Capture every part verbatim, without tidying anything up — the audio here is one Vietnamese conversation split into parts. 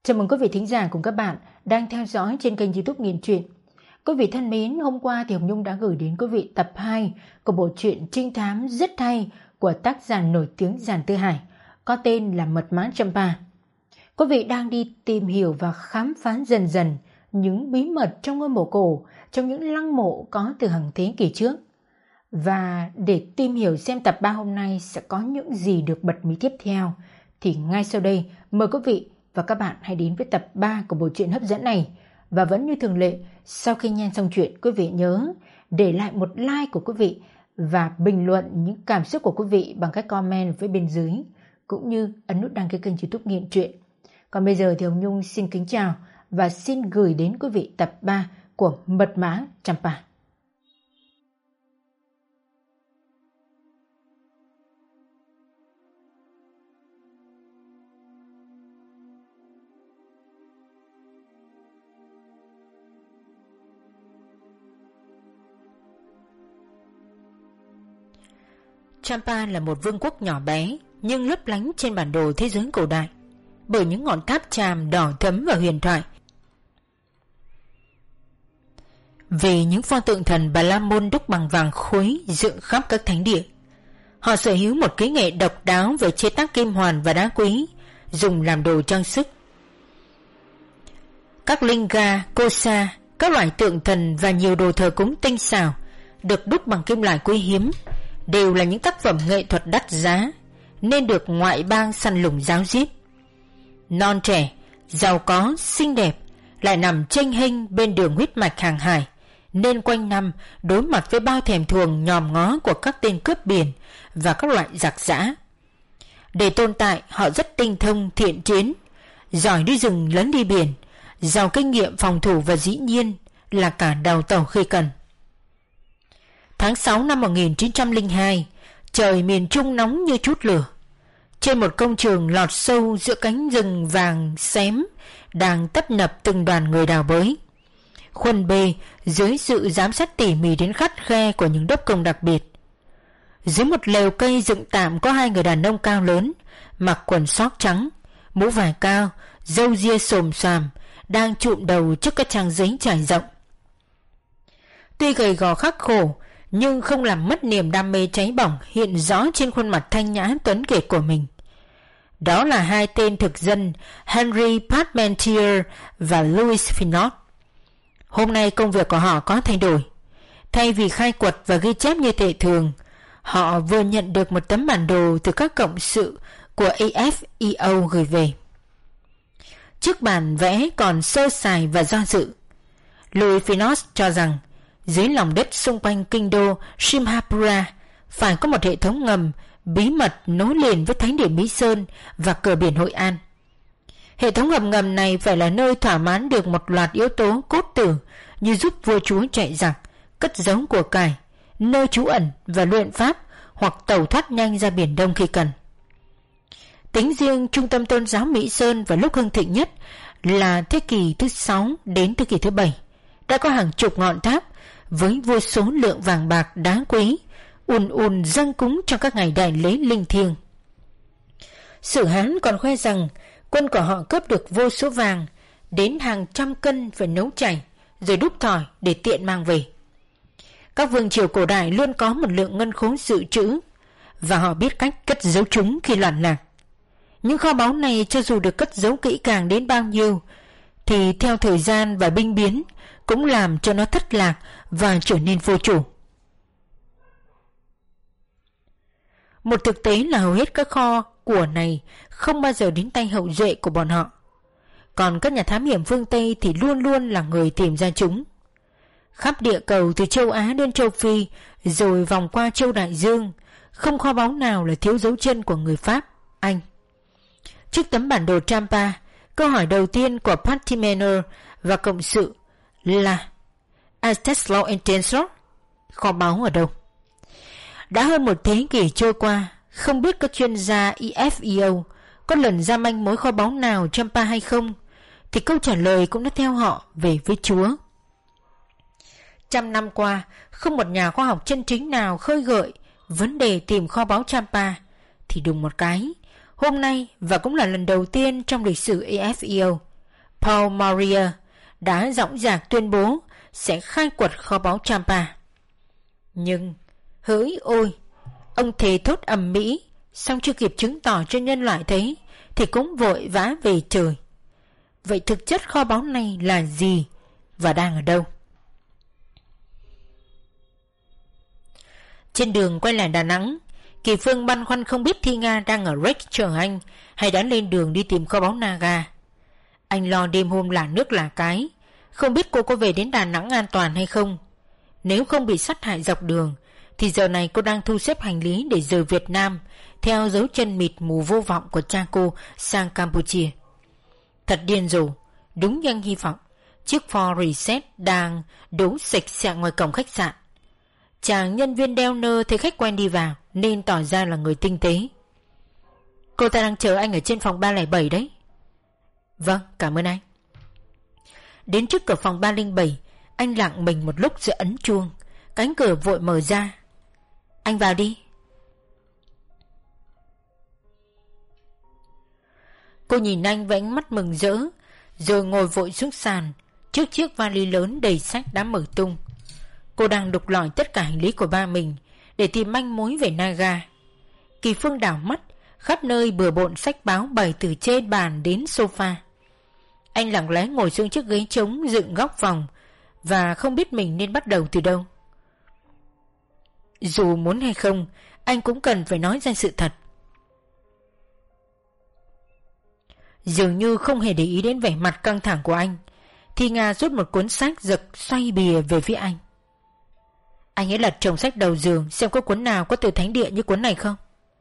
Chào mừng quý vị thính giả cùng các bạn đang theo dõi trên kênh YouTube Nghiền Truyện. Quý vị thân mến, hôm qua thì Hồng Nhung đã gửi đến quý vị tập hai của bộ truyện trinh thám rất hay của tác giả nổi tiếng Giản Tư Hải có tên là Mật Mã Champa. Quý vị đang đi tìm hiểu và khám phá dần dần những bí mật trong ngôi mộ cổ, trong những lăng mộ có từ hàng thế kỷ trước. Và để tìm hiểu xem tập ba hôm nay sẽ có những gì được bật mí tiếp theo, thì ngay sau đây mời quý vị và các bạn hãy đến với tập ba của bộ truyện hấp dẫn này. Và vẫn như thường lệ, sau khi nghe xong chuyện, quý vị nhớ để lại một like của quý vị và bình luận những cảm xúc của quý vị bằng cách comment với bên dưới, cũng như ấn nút đăng ký kênh YouTube Nghiền Truyện. Còn bây giờ thì Hồng Nhung xin kính chào và xin gửi đến quý vị tập ba của Mật Mã Champa. Champa là một vương quốc nhỏ bé nhưng lấp lánh trên bản đồ thế giới cổ đại bởi những ngọn tháp tràm đỏ thẫm và huyền thoại. Vì những pho tượng thần Bà La Môn đúc bằng vàng khối dựng khắp các thánh địa, họ sở hữu một kỹ nghệ độc đáo về chế tác kim hoàn và đá quý dùng làm đồ trang sức. Các linga, kosa, các loại tượng thần và nhiều đồ thờ cúng tinh xảo được đúc bằng kim loại quý hiếm đều là những tác phẩm nghệ thuật đắt giá nên được ngoại bang săn lùng ráo riết. Non trẻ, giàu có, xinh đẹp lại nằm chênh hênh bên đường huyết mạch hàng hải nên quanh năm đối mặt với bao thèm thuồng nhòm ngó của các tên cướp biển và các loại giặc giã. Để tồn tại, họ rất tinh thông thiện chiến, giỏi đi rừng lấn đi biển, giàu kinh nghiệm phòng thủ và dĩ nhiên là cả đầu tàu khi cần. Tháng sáu năm một nghìn chín trăm lẻ hai, trời miền Trung nóng như chút lửa. Trên một công trường lọt sâu giữa cánh rừng vàng xém đang tấp nập từng đoàn người đào bới. Khuân B dưới sự giám sát tỉ mỉ đến khắt khe của những đốc công đặc biệt. Dưới một lều cây dựng tạm có hai người đàn ông cao lớn, mặc quần sóc trắng, mũ vải cao, râu ria xồm xoàm, đang chụm đầu trước các trang giấy trải rộng. Tuy gầy gò khắc khổ nhưng không làm mất niềm đam mê cháy bỏng hiện rõ trên khuôn mặt thanh nhã tuấn kiệt của mình. Đó là hai tên thực dân Henry Parmentier và Louis Finot. Hôm nay công việc của họ có thay đổi. Thay vì khai quật và ghi chép như tệ thường, họ vừa nhận được một tấm bản đồ từ các cộng sự của a ép e o gửi về. Trước bản vẽ còn sơ sài và do dự. Louis Finot cho rằng dưới lòng đất xung quanh kinh đô Simhapura phải có một hệ thống ngầm bí mật nối liền với thánh địa Mỹ Sơn và cửa biển Hội An. Hệ thống ngầm ngầm này phải là nơi thỏa mãn được một loạt yếu tố cốt tử như giúp vua chúa chạy giặc, cất giấu của cải, nơi trú ẩn và luyện pháp hoặc tẩu thoát nhanh ra Biển Đông khi cần. Tính riêng trung tâm tôn giáo Mỹ Sơn vào lúc hưng thịnh nhất là thế kỷ thứ sáu đến thế kỷ thứ bảy đã có hàng chục ngọn tháp với vô số lượng vàng bạc đá quý ùn ùn dâng cúng trong các ngày đại lễ linh thiêng. Sử Hán còn khoe rằng quân của họ cướp được vô số vàng đến hàng trăm cân phải nấu chảy rồi đúc thỏi để tiện mang về. Các vương triều cổ đại luôn có một lượng ngân khố dự trữ và họ biết cách cất giấu chúng khi loạn lạc. Những kho báu này cho dù được cất giấu kỹ càng đến bao nhiêu thì theo thời gian và binh biến cũng làm cho nó thất lạc và trở nên vô chủ. Một thực tế là hầu hết các kho của này không bao giờ đến tay hậu duệ của bọn họ. Còn các nhà thám hiểm phương Tây thì luôn luôn là người tìm ra chúng. Khắp địa cầu từ châu Á đến châu Phi rồi vòng qua châu Đại Dương, không kho báu nào là thiếu dấu chân của người Pháp, Anh. Trước tấm bản đồ Champa, câu hỏi đầu tiên của Patty Manor và cộng sự là Asteslo Intensor, kho báu ở đâu? Đã hơn một thế kỷ trôi qua, không biết các chuyên gia e ép e o có lần ra manh mối kho báu nào Champa hay không, thì câu trả lời cũng đã theo họ về với Chúa. Trăm năm qua, không một nhà khoa học chân chính nào khơi gợi vấn đề tìm kho báu Champa, thì đùng một cái, hôm nay và cũng là lần đầu tiên trong lịch sử a ép e o, Paul Maurier đã dõng dạc tuyên bố sẽ khai quật kho báu Champa. Nhưng hỡi ôi, ông thề thốt ầm ĩ, xong chưa kịp chứng tỏ cho nhân loại thấy thì cũng vội vã về trời. Vậy thực chất kho báu này là gì và đang ở đâu? Trên đường quay lại Đà Nẵng, Kỳ Phương băn khoăn không biết Thi Nga đang ở Rex chờ anh hay đã lên đường đi tìm kho báu Naga. Anh lo đêm hôm là nước là cái, không biết cô có về đến Đà Nẵng an toàn hay không. Nếu không bị sát hại dọc đường thì giờ này cô đang thu xếp hành lý để rời Việt Nam theo dấu chân mịt mù vô vọng của cha cô sang Campuchia. Thật điên rồ. Đúng như anh hy vọng, chiếc Ford Reset đang đỗ sạch sạch ngoài cổng khách sạn. Chàng nhân viên đeo nơ thấy khách quen đi vào nên tỏ ra là người tinh tế. Cô ta đang chờ anh ở trên phòng ba không bảy đấy. Vâng, cảm ơn anh. Đến trước cửa phòng ba không bảy, anh lặng mình một lúc rồi ấn chuông. Cánh cửa vội mở ra. Anh vào đi. Cô nhìn anh với ánh mắt mừng rỡ, rồi ngồi vội xuống sàn trước chiếc vali lớn đầy sách đã mở tung. Cô đang đục lòi tất cả hành lý của ba mình để tìm manh mối về Naga. Kỳ Phương đảo mắt khắp nơi bừa bộn sách báo bày từ trên bàn đến sofa. Anh lặng lẽ ngồi xuống chiếc ghế trống dựng góc phòng và không biết mình nên bắt đầu từ đâu. Dù muốn hay không, anh cũng cần phải nói ra sự thật. Dường như không hề để ý đến vẻ mặt căng thẳng của anh, Thi Nga rút một cuốn sách giật xoay bìa về phía anh. Anh ấy lật chồng sách đầu giường xem có cuốn nào có từ thánh địa như cuốn này không.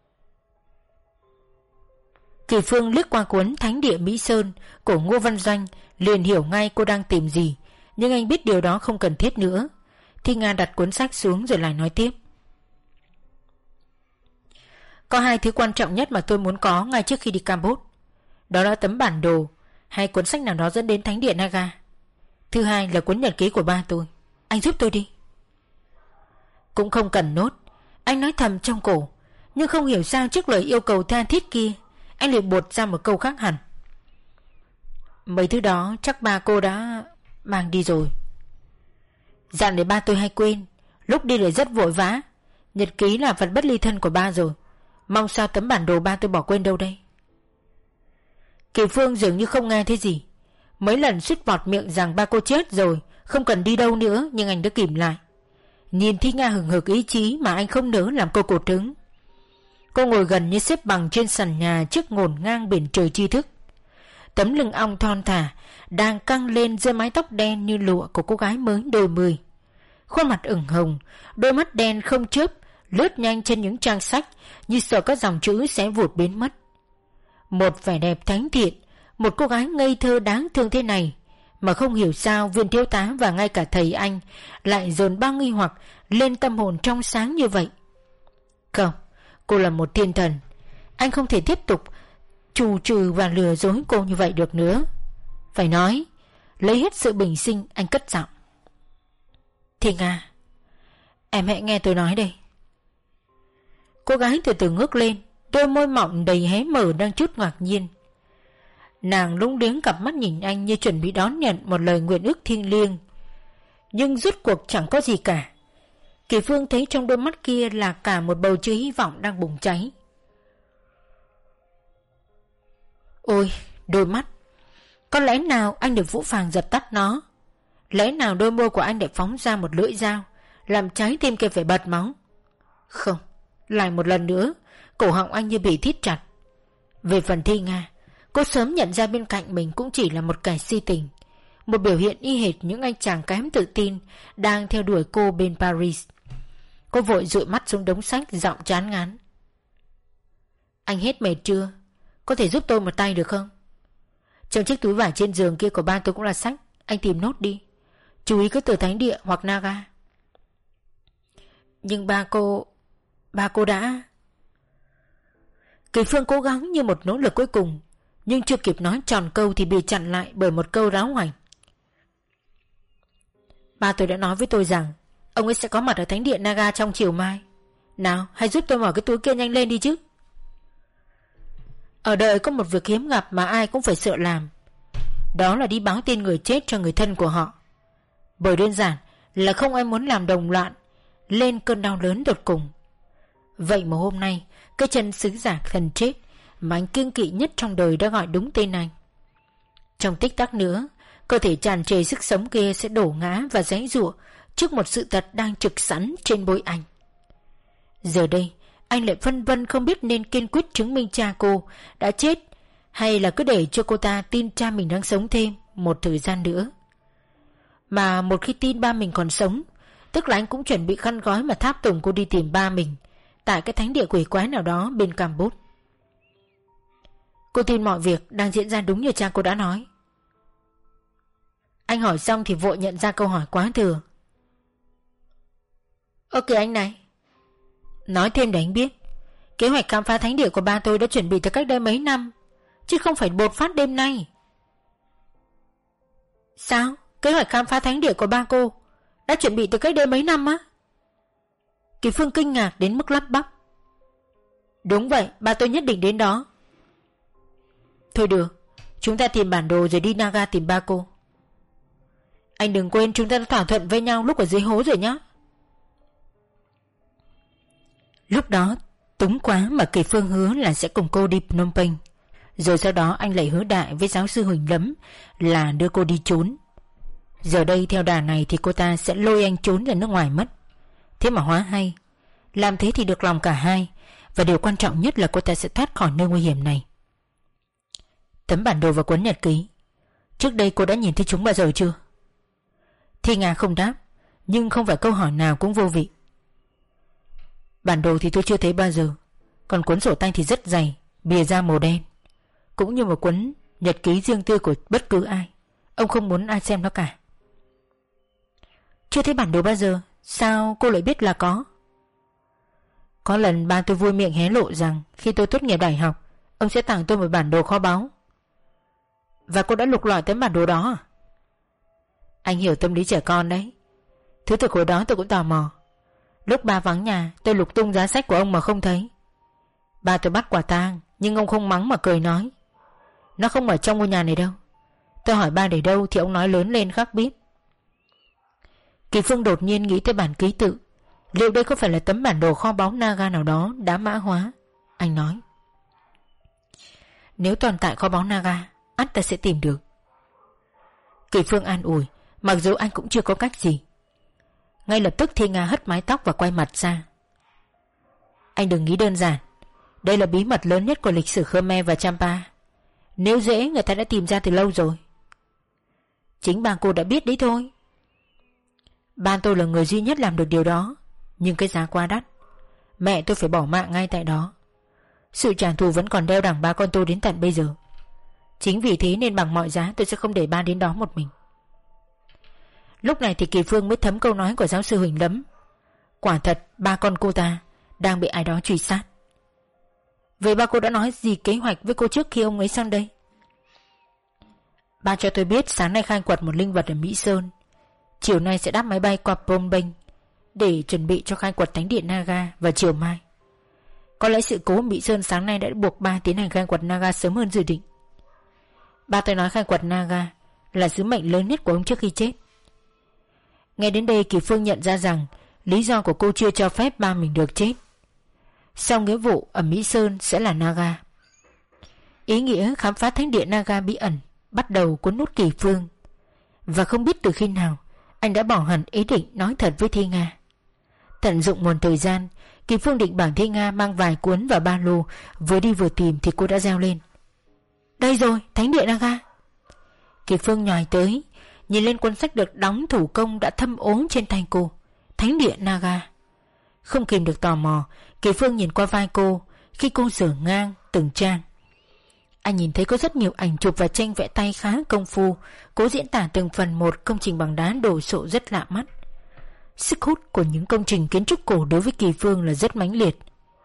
Kỳ Phương liếc qua cuốn Thánh địa Mỹ Sơn của Ngô Văn Doanh liền hiểu ngay cô đang tìm gì, nhưng anh biết điều đó không cần thiết nữa. Thi Nga đặt cuốn sách xuống rồi lại nói tiếp. Có hai thứ quan trọng nhất mà tôi muốn có ngay trước khi đi Campuchia. Đó là tấm bản đồ hay cuốn sách nào đó dẫn đến Thánh địa Naga. Thứ hai là cuốn nhật ký của ba tôi. Anh giúp tôi đi. Cũng không cần nốt, anh nói thầm trong cổ. Nhưng không hiểu sao trước lời yêu cầu tha thiết kia, anh lại buột ra một câu khác hẳn. Mấy thứ đó chắc ba cô đã mang đi rồi. Dặn để ba tôi hay quên, lúc đi lại rất vội vã. Nhật ký là vật bất ly thân của ba rồi, mong sao tấm bản đồ ba tôi bỏ quên đâu đây. Kỳ Phương dường như không nghe thấy gì. Mấy lần suýt bọt miệng rằng ba cô chết rồi, không cần đi đâu nữa, nhưng anh đã kìm lại. Nhìn Thi Nga hừng hực ý chí mà anh không nỡ làm cô cột hứng. Cô ngồi gần như xếp bằng trên sàn nhà trước ngổn ngang biển trời tri thức. Tấm lưng ong thon thả đang căng lên dưới mái tóc đen như lụa của cô gái mới đôi mươi. Khuôn mặt ửng hồng, đôi mắt đen không chớp lướt nhanh trên những trang sách như sợ các dòng chữ sẽ vụt biến mất. Một vẻ đẹp thánh thiện, một cô gái ngây thơ đáng thương thế này mà không hiểu sao viên thiếu tá và ngay cả thầy anh lại dồn bao nghi hoặc lên tâm hồn trong sáng như vậy. Không, cô là một thiên thần. Anh không thể tiếp tục trù trừ và lừa dối cô như vậy được nữa. Phải nói, lấy hết sự bình sinh, anh cất giọng. Thi Nga, em hãy nghe tôi nói đây. Cô gái từ từ ngước lên, đôi môi mọng đầy hé mở đang chút ngạc nhiên. Nàng lúng liếng cặp mắt nhìn anh như chuẩn bị đón nhận một lời nguyện ước thiêng liêng. Nhưng rốt cuộc chẳng có gì cả. Kỳ Phương thấy trong đôi mắt kia là cả một bầu trời hy vọng đang bùng cháy. Ôi, đôi mắt. Có lẽ nào anh được Vũ Phàng giật tắt nó? Lẽ nào đôi môi của anh để phóng ra một lưỡi dao, làm trái tim kia phải bật máu? Không, lại một lần nữa, cổ họng anh như bị thít chặt. Về phần Thi Nga, cô sớm nhận ra bên cạnh mình cũng chỉ là một kẻ si tình, một biểu hiện y hệt những anh chàng kém tự tin đang theo đuổi cô bên Paris. Cô vội dụi mắt xuống đống sách, giọng chán ngán. Anh hết mệt chưa? Có thể giúp tôi một tay được không? Trong chiếc túi vải trên giường kia của ba tôi cũng là sách. Anh tìm nốt đi. Chú ý cái từ Thánh địa hoặc Naga. Nhưng ba cô... Ba cô đã... Kỳ Phương cố gắng như một nỗ lực cuối cùng, nhưng chưa kịp nói tròn câu thì bị chặn lại bởi một câu ráo hoảnh. Ba tôi đã nói với tôi rằng ông ấy sẽ có mặt ở Thánh địa Naga trong chiều mai. Nào, hãy giúp tôi mở cái túi kia nhanh lên đi chứ. Ở đời có một việc hiếm gặp mà ai cũng phải sợ làm. đó là đi báo tin người chết cho người thân của họ. Bởi đơn giản là không ai muốn làm đồng loạn lên cơn đau lớn đột cùng. Vậy mà hôm nay cái chân sứ giả thần chết mà anh kiêng kỵ nhất trong đời đã gọi đúng tên anh. Trong tích tắc nữa, cơ thể tràn trề sức sống kia sẽ đổ ngã và giãy giụa trước một sự thật đang trực sẵn trên bối anh. Giờ đây anh lại phân vân không biết nên kiên quyết chứng minh cha cô đã chết, hay là cứ để cho cô ta tin cha mình đang sống thêm một thời gian nữa. Mà một khi tin ba mình còn sống, tức là anh cũng chuẩn bị khăn gói mà tháp tùng cô đi tìm ba mình tại cái thánh địa quỷ quái nào đó bên Campuchia. Cô tin mọi việc đang diễn ra đúng như cha cô đã nói. Anh hỏi xong thì vội nhận ra câu hỏi quá thừa. Ơ kìa anh này, nói thêm để anh biết, kế hoạch khám phá thánh địa của ba tôi đã chuẩn bị từ cách đây mấy năm, chứ không phải bột phát đêm nay. Sao? Kế hoạch khám phá thánh địa của ba cô đã chuẩn bị từ cách đây mấy năm á? Kỳ Phương kinh ngạc đến mức lắp bắp. Đúng vậy, ba tôi nhất định đến đó. Thôi được, chúng ta tìm bản đồ rồi đi Naga tìm ba cô. Anh đừng quên chúng ta đã thỏa thuận với nhau lúc ở dưới hố rồi nhá. Lúc đó túng quá mà Kỳ Phương hứa là sẽ cùng cô đi Phnom Penh. Rồi sau đó anh lại hứa đại với giáo sư Huỳnh Lấm là đưa cô đi trốn. Giờ đây theo đà này thì cô ta sẽ lôi anh trốn ra nước ngoài mất. Thế mà hóa hay, làm thế thì được lòng cả hai. Và điều quan trọng nhất là cô ta sẽ thoát khỏi nơi nguy hiểm này. Tấm bản đồ và cuốn nhật ký, trước đây cô đã nhìn thấy chúng bao giờ chưa? Thi Nga không đáp, nhưng không phải câu hỏi nào cũng vô vị. Bản đồ thì tôi chưa thấy bao giờ, còn cuốn sổ tay thì rất dày, bìa da màu đen, cũng như một cuốn nhật ký riêng tư của bất cứ ai. Ông không muốn ai xem nó cả. Chưa thấy bản đồ bao giờ, sao cô lại biết là có? Có lần ba tôi vui miệng hé lộ rằng khi tôi tốt nghiệp đại học, ông sẽ tặng tôi một bản đồ kho báu. Và cô đã lục lọi tấm bản đồ đó à? Anh hiểu tâm lý trẻ con đấy. Thứ thực hồi đó tôi cũng tò mò. Lúc ba vắng nhà, tôi lục tung giá sách của ông mà không thấy. Ba tôi bắt quả tang, nhưng ông không mắng mà cười nói: nó không ở trong ngôi nhà này đâu. Tôi hỏi ba để đâu thì ông nói lớn lên khắc biết. Kỳ Phương đột nhiên nghĩ tới bản ký tự. Liệu đây có phải là tấm bản đồ kho báu Naga nào đó đã mã hóa? Anh nói: nếu tồn tại kho báu Naga, ắt ta sẽ tìm được. Kỳ Phương an ủi, mặc dù anh cũng chưa có cách gì. Ngay lập tức Thi Nga hất mái tóc và quay mặt ra. Anh đừng nghĩ đơn giản. Đây là bí mật lớn nhất của lịch sử Khmer và Champa. Nếu dễ người ta đã tìm ra từ lâu rồi. Chính ba cô đã biết đấy thôi. Ba tôi là người duy nhất làm được điều đó, nhưng cái giá quá đắt. Mẹ tôi phải bỏ mạng ngay tại đó. Sự trả thù vẫn còn đeo đẳng ba con tôi đến tận bây giờ. Chính vì thế nên bằng mọi giá tôi sẽ không để ba đến đó một mình. Lúc này thì Kỳ Phương mới thấm câu nói của giáo sư Huỳnh Lấm. Quả thật ba con cô ta đang bị ai đó truy sát. Vậy ba cô đã nói gì kế hoạch với cô trước khi ông ấy sang đây? Ba cho tôi biết sáng nay khai quật một linh vật ở Mỹ Sơn, chiều nay sẽ đáp máy bay qua Phnom Penh để chuẩn bị cho khai quật thánh điện Naga vào chiều mai. Có lẽ sự cố Mỹ Sơn sáng nay đã buộc ba tiến hành khai quật Naga sớm hơn dự định. Ba tôi nói khai quật Naga là sứ mệnh lớn nhất của ông trước khi chết. Nghe đến đây Kỳ Phương nhận ra rằng lý do của cô chưa cho phép ba mình được chết. Sau nghĩa vụ ở Mỹ Sơn sẽ là Naga. Ý nghĩa khám phá thánh địa Naga bí ẩn bắt đầu cuốn nút Kỳ Phương. Và không biết từ khi nào anh đã bỏ hẳn ý định nói thật với Thi Nga. Tận dụng nguồn thời gian, Kỳ Phương định bảo Thi Nga mang vài cuốn vào ba lô. Vừa đi vừa tìm thì cô đã reo lên: đây rồi, thánh địa Naga. Kỳ Phương nhòi tới, nhìn lên cuốn sách được đóng thủ công đã thâm ố trên tay cô. Thánh địa Naga. Không kìm được tò mò, Kỳ Phương nhìn qua vai cô khi cô dở ngang từng trang. Anh nhìn thấy có rất nhiều ảnh chụp và tranh vẽ tay khá công phu, cố diễn tả từng phần một công trình bằng đá đồ sộ rất lạ mắt. Sức hút của những công trình kiến trúc cổ đối với Kỳ Phương là rất mãnh liệt.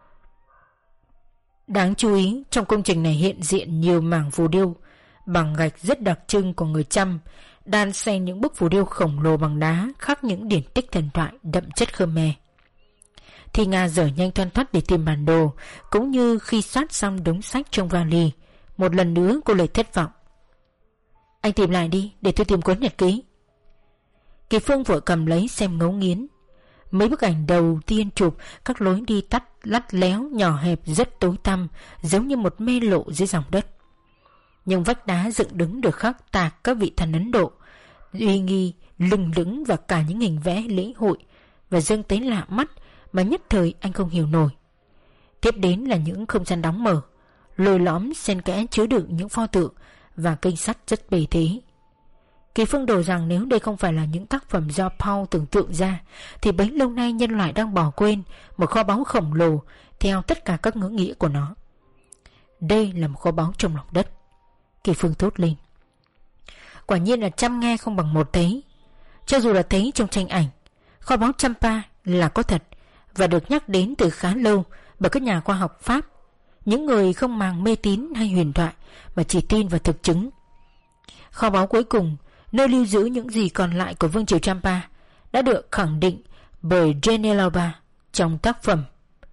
Đáng chú ý, trong công trình này hiện diện nhiều mảng phù điêu bằng gạch rất đặc trưng của người Chăm, đan xen những bức phù điêu khổng lồ bằng đá khắc những điển tích thần thoại đậm chất Khmer. Thi Nga dở nhanh thoăn thoắt để tìm bản đồ, cũng như khi soát xong đống sách trong vali, một lần nữa cô lại thất vọng. Anh tìm lại đi, để tôi tìm cuốn nhật ký. Kỳ Phương vội cầm lấy xem ngấu nghiến. Mấy bức ảnh đầu tiên chụp các lối đi tắt lắt léo nhỏ hẹp rất tối tăm, giống như một mê lộ dưới dòng đất. Nhưng vách đá dựng đứng được khắc tạc các vị thần Ấn Độ uy nghi, lừng lững và cả những hình vẽ lễ hội và dâng tới lạ mắt mà nhất thời anh không hiểu nổi. Tiếp đến là những không gian đóng mở, lồi lõm xen kẽ chứa đựng những pho tượng và kênh sắt rất bề thế. Kỳ Phương đồ rằng nếu đây không phải là những tác phẩm do Paul tưởng tượng ra thì bấy lâu nay nhân loại đang bỏ quên một kho báu khổng lồ theo tất cả các ngữ nghĩa của nó. Đây là một kho báu trong lòng đất. Kỳ Phương thốt lên. Quả nhiên là trăm nghe không bằng một thấy. Cho dù là thấy trong tranh ảnh, kho báu Champa là có thật và được nhắc đến từ khá lâu bởi các nhà khoa học Pháp, những người không màng mê tín hay huyền thoại mà chỉ tin vào thực chứng. Kho báu cuối cùng, nơi lưu giữ những gì còn lại của vương triều Champa, đã được khẳng định bởi Genealoba trong tác phẩm.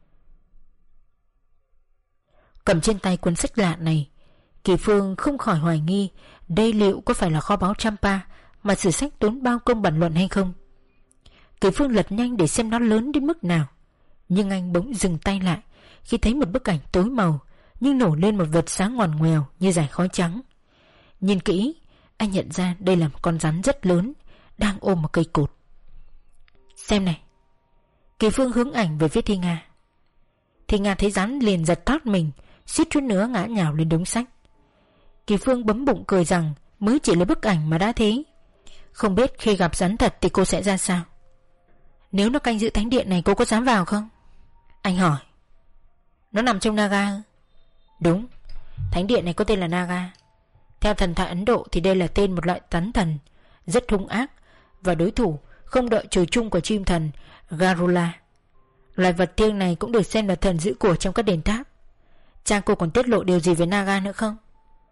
Cầm trên tay cuốn sách lạ này, Kỳ Phương không khỏi hoài nghi đây liệu có phải là kho báu Champa mà sử sách tốn bao công bàn luận hay không. Kỳ Phương lật nhanh để xem nó lớn đến mức nào, nhưng anh bỗng dừng tay lại khi thấy một bức ảnh tối màu nhưng nổi lên một vệt sáng ngoằn ngoèo như dải khói trắng. Nhìn kỹ, anh nhận ra đây là một con rắn rất lớn đang ôm một cây cột. Xem này. Kỳ Phương hướng ảnh về phía Thi Nga. Thi Nga thấy rắn liền giật thót mình, suýt chút nữa ngã nhào lên đống sách. Kỳ Phương bấm bụng cười rằng mới chỉ là bức ảnh mà đã thế. Không biết khi gặp rắn thật thì cô sẽ ra sao. Nếu nó canh giữ thánh điện này cô có dám vào không? Anh hỏi. Nó nằm trong Naga. Đúng, thánh điện này có tên là Naga. Theo thần thoại Ấn Độ thì đây là tên một loại rắn thần rất hung ác và đối thủ không đợi trời chung của chim thần Garula. Loài vật thiêng này cũng được xem là thần giữ của trong các đền tháp. Cha cô còn tiết lộ điều gì về Naga nữa không?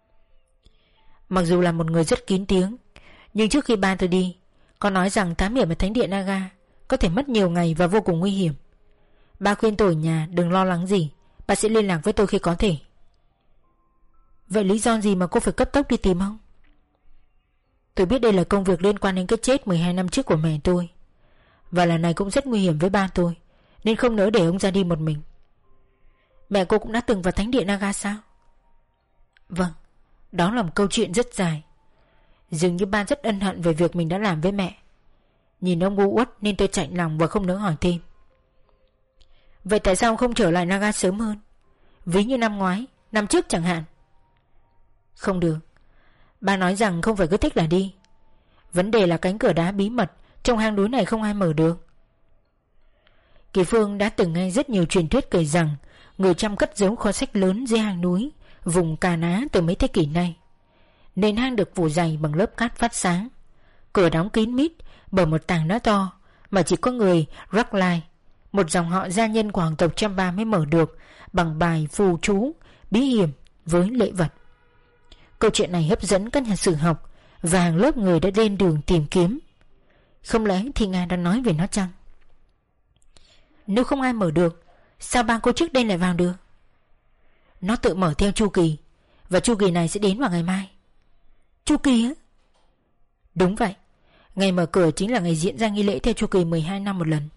Mặc dù là một người rất kín tiếng, nhưng trước khi ba tôi đi, con nói rằng thám hiểm ở thánh điện Naga có thể mất nhiều ngày và vô cùng nguy hiểm. Ba khuyên tôi ở nhà đừng lo lắng gì, bà sẽ liên lạc với tôi khi có thể. Vậy lý do gì mà cô phải cấp tốc đi tìm không? Tôi biết đây là công việc liên quan đến cái chết mười hai năm trước của mẹ tôi, và lần này cũng rất nguy hiểm với ba tôi, nên không nỡ để ông ra đi một mình. Mẹ cô cũng đã từng vào thánh điện Naga sao? Vâng, đó là một câu chuyện rất dài. Dường như ba rất ân hận về việc mình đã làm với mẹ. Nhìn ông u uất nên tôi chạnh lòng và không nỡ hỏi thêm. Vậy tại sao không trở lại Naga sớm hơn? Ví như năm ngoái, năm trước chẳng hạn. Không được. Ba nói rằng không phải cứ thích là đi. Vấn đề là cánh cửa đá bí mật trong hang núi này không ai mở được. Kỳ Phương đã từng nghe rất nhiều truyền thuyết kể rằng người Chăm cất giấu kho sách lớn dưới hang núi vùng Cà Ná từ mấy thế kỷ nay. Nền hang được phủ dày bằng lớp cát phát sáng, cửa đóng kín mít bởi một tảng đá to mà chỉ có người Raklai, một dòng họ gia nhân của hoàng tộc Champa mới mở được bằng bài phù chú bí hiểm với lễ vật. Câu chuyện này hấp dẫn các nhà sử học và hàng lớp người đã lên đường tìm kiếm. Không lẽ Thi Nga đang nói về nó chăng? Nếu không ai mở được, sao ba cô trước đây lại vào được? Nó tự mở theo chu kỳ, và chu kỳ này sẽ đến vào ngày mai. Chu kỳ á? Đúng vậy. Ngày mở cửa chính là ngày diễn ra nghi lễ theo chu kỳ mười hai năm một lần.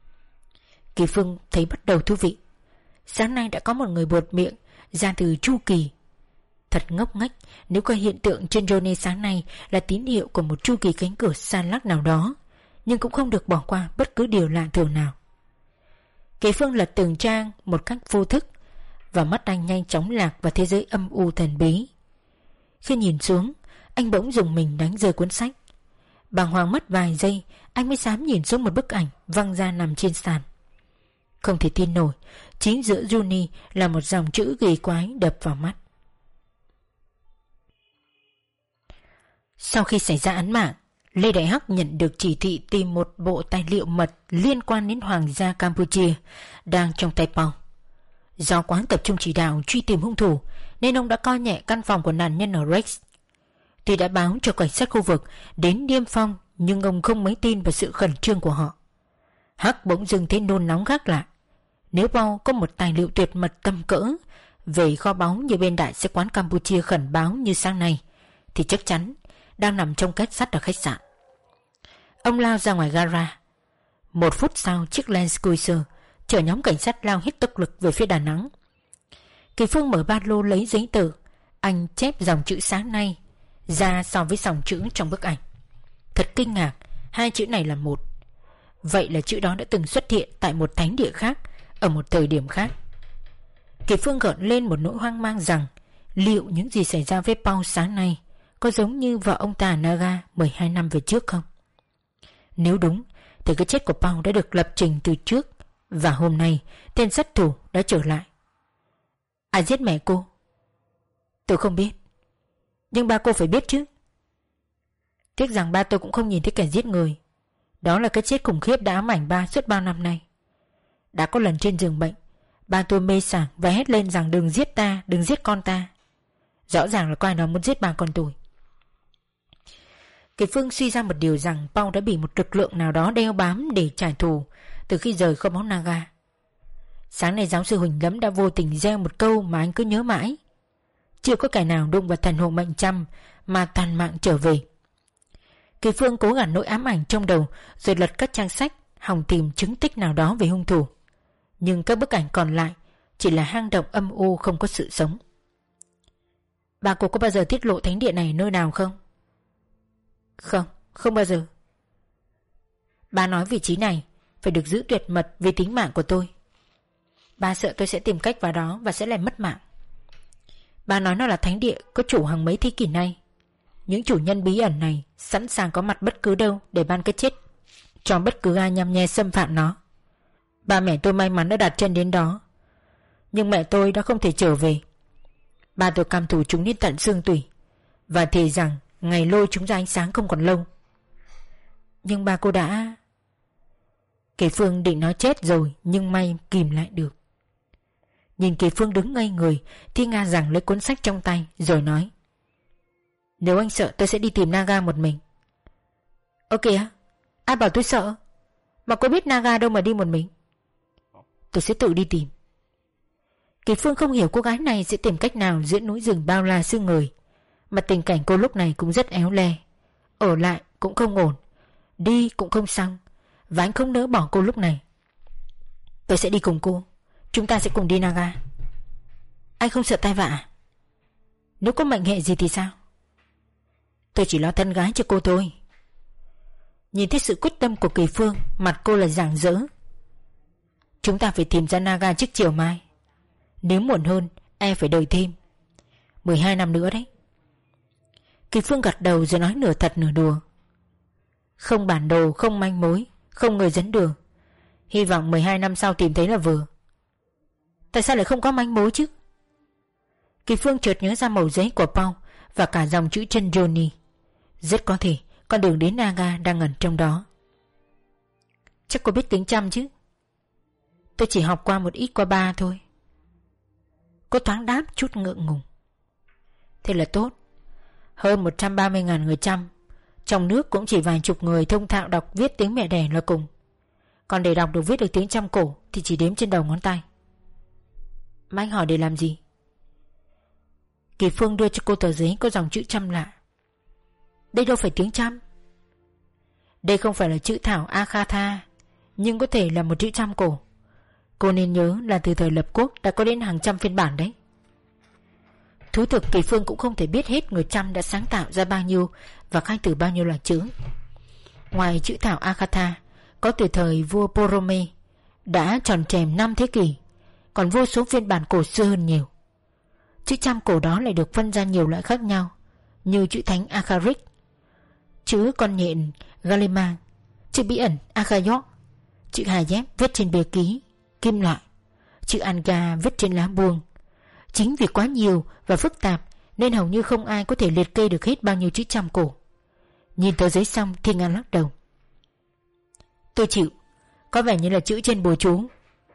Kỳ Phương thấy bắt đầu thú vị. Sáng nay đã có một người buột miệng ra từ chu kỳ. Thật ngốc nghếch nếu coi hiện tượng trên Johnny sáng nay là tín hiệu của một chu kỳ cánh cửa san lắc nào đó, nhưng cũng không được bỏ qua bất cứ điều lạ thường nào. Kỳ Phương lật từng trang một cách vô thức, và mắt anh nhanh chóng lạc vào thế giới âm u thần bí. Khi nhìn xuống, anh bỗng dùng mình đánh rơi cuốn sách. Bàng hoàng mất vài giây, anh mới dám nhìn xuống một bức ảnh văng ra nằm trên sàn. Không thể tin nổi, chính giữa Johnny là một dòng chữ kỳ quái đập vào mắt. Sau khi xảy ra án mạng, Lê Đại Hắc nhận được chỉ thị tìm một bộ tài liệu mật liên quan đến Hoàng gia Campuchia đang trong tay Paul. Do quá tập trung chỉ đạo truy tìm hung thủ nên ông đã coi nhẹ căn phòng của nạn nhân ở Rex. Tuy đã báo cho cảnh sát khu vực đến niêm phong, nhưng ông không mấy tin vào sự khẩn trương của họ. Hắc bỗng dưng thấy nôn nóng khác lạ. Nếu Paul có một tài liệu tuyệt mật tầm cỡ về kho báu như bên đại sứ quán Campuchia khẩn báo như sáng nay, thì chắc chắn đang nằm trong két sắt ở khách sạn. Ông lao ra ngoài gara. Một phút sau, chiếc Land Cruiser chở nhóm cảnh sát lao hết tốc lực về phía Đà Nẵng. Kỳ Phương mở ba lô lấy giấy tờ. Anh chép dòng chữ sáng nay ra so với dòng chữ trong bức ảnh. Thật kinh ngạc, hai chữ này là một. Vậy là chữ đó đã từng xuất hiện tại một thánh địa khác, ở một thời điểm khác. Kỳ Phương gợn lên một nỗi hoang mang rằng liệu những gì xảy ra với Paul sáng nay có giống như vợ ông ta Naga mười hai năm về trước không? Nếu đúng thì cái chết của Paul đã được lập trình từ trước, và hôm nay tên sát thủ đã trở lại. Ai giết mẹ cô? Tôi không biết, nhưng ba cô phải biết chứ. Tiếc rằng ba tôi cũng không nhìn thấy kẻ giết người. Đó là cái chết khủng khiếp đã ám ảnh ba suốt bao năm nay. Đã có lần trên giường bệnh, ba tôi mê sảng và hét lên rằng đừng giết ta, đừng giết con ta. Rõ ràng là có ai đó muốn giết ba con tôi. Kiệt Phương suy ra một điều rằng Paul đã bị một lực lượng nào đó đeo bám để trả thù từ khi rời kho báu Naga. Sáng nay giáo sư Huỳnh Lẫm đã vô tình gieo một câu mà anh cứ nhớ mãi: chưa có kẻ nào đụng vào thần hộ mệnh trăm mà toàn mạng trở về. Kiệt Phương cố gắng nỗi ám ảnh trong đầu, rồi lật các trang sách hòng tìm chứng tích nào đó về hung thủ. Nhưng các bức ảnh còn lại chỉ là hang động âm u không có sự sống. Bà cô có bao giờ tiết lộ thánh địa này nơi nào không? Không, không bao giờ. Bà nói vị trí này phải được giữ tuyệt mật vì tính mạng của tôi. Bà sợ tôi sẽ tìm cách vào đó và sẽ làm mất mạng. Bà nói nó là thánh địa có chủ hàng mấy thế kỷ nay. Những chủ nhân bí ẩn này sẵn sàng có mặt bất cứ đâu để ban cái chết cho bất cứ ai nhăm nhe xâm phạm nó. Ba mẹ tôi may mắn đã đặt chân đến đó, nhưng mẹ tôi đã không thể trở về. Ba tôi căm thù chúng đến tận xương tủy và thề rằng ngày lôi chúng ra ánh sáng không còn lâu. Nhưng ba cô đã... Kỳ Phương định nói chết rồi, nhưng may kìm lại được. Nhìn Kỳ Phương đứng ngây người, Thi Nga giằng lấy cuốn sách trong tay rồi nói: nếu anh sợ tôi sẽ đi tìm Naga một mình. Ơ kìa, ai bảo tôi sợ? Mà cô biết Naga đâu mà đi một mình. Tôi sẽ tự đi tìm. Kỳ Phương không hiểu cô gái này sẽ tìm cách nào giữa núi rừng bao la sương người, mà tình cảnh cô lúc này cũng rất éo le. Ở lại cũng không ổn, đi cũng không xong, và anh không nỡ bỏ cô lúc này. Tôi sẽ đi cùng cô. Chúng ta sẽ cùng đi Naga. Anh không sợ tai vạ? Nếu có mệnh hệ gì thì sao? Tôi chỉ lo thân gái cho cô thôi. Nhìn thấy sự quyết tâm của Kỳ Phương, mặt cô là rạng rỡ. Chúng ta phải tìm ra Naga trước chiều mai. Nếu muộn hơn, em phải đợi thêm mười hai năm nữa đấy. Kỳ Phương gật đầu rồi nói nửa thật nửa đùa: không bản đồ, không manh mối, không người dẫn đường. Hy vọng mười hai năm sau tìm thấy là vừa. Tại sao lại không có manh mối chứ? Kỳ Phương chợt nhớ ra mẩu giấy của Paul và cả dòng chữ chân Johnny. Rất có thể con đường đến Naga đang ẩn trong đó. Chắc cô biết tiếng Chăm chứ? Tôi chỉ học qua một ít qua ba thôi. Cô thoáng đáp chút ngượng ngùng. Thế là tốt. Hơn một trăm ba mươi ngàn người Chăm, trong nước cũng chỉ vài chục người thông thạo đọc viết tiếng mẹ đẻ là cùng. Còn để đọc được viết được tiếng Chăm cổ thì chỉ đếm trên đầu ngón tay. Mà anh hỏi để làm gì? Kỳ Phương đưa cho cô tờ giấy có dòng chữ Chăm lạ. Đây đâu phải tiếng Chăm. Đây không phải là chữ thảo Akhatha, nhưng có thể là một chữ Chăm cổ. Cô nên nhớ là từ thời lập quốc đã có đến hàng trăm phiên bản đấy. Thú thực Kỳ Phương cũng không thể biết hết người Chăm đã sáng tạo ra bao nhiêu và khai từ bao nhiêu loại chữ. Ngoài chữ thảo Akhatha, có từ thời vua Porome đã tròn trèm năm thế kỷ, còn vô số phiên bản cổ xưa hơn nhiều. Chữ Chăm cổ đó lại được phân ra nhiều loại khác nhau, như chữ thánh Akharik, chữ con nhện Galimang, chữ bí ẩn Akhayot, chữ Hayep viết trên bìa ký kim loại, chữ Anga viết trên lá buông. Chính vì quá nhiều và phức tạp nên hầu như không ai có thể liệt kê được hết bao nhiêu chữ Chăm cổ. Nhìn tờ giấy xong Thiên Nga lắc đầu. Tôi chịu. Có vẻ như là chữ trên bùa chú.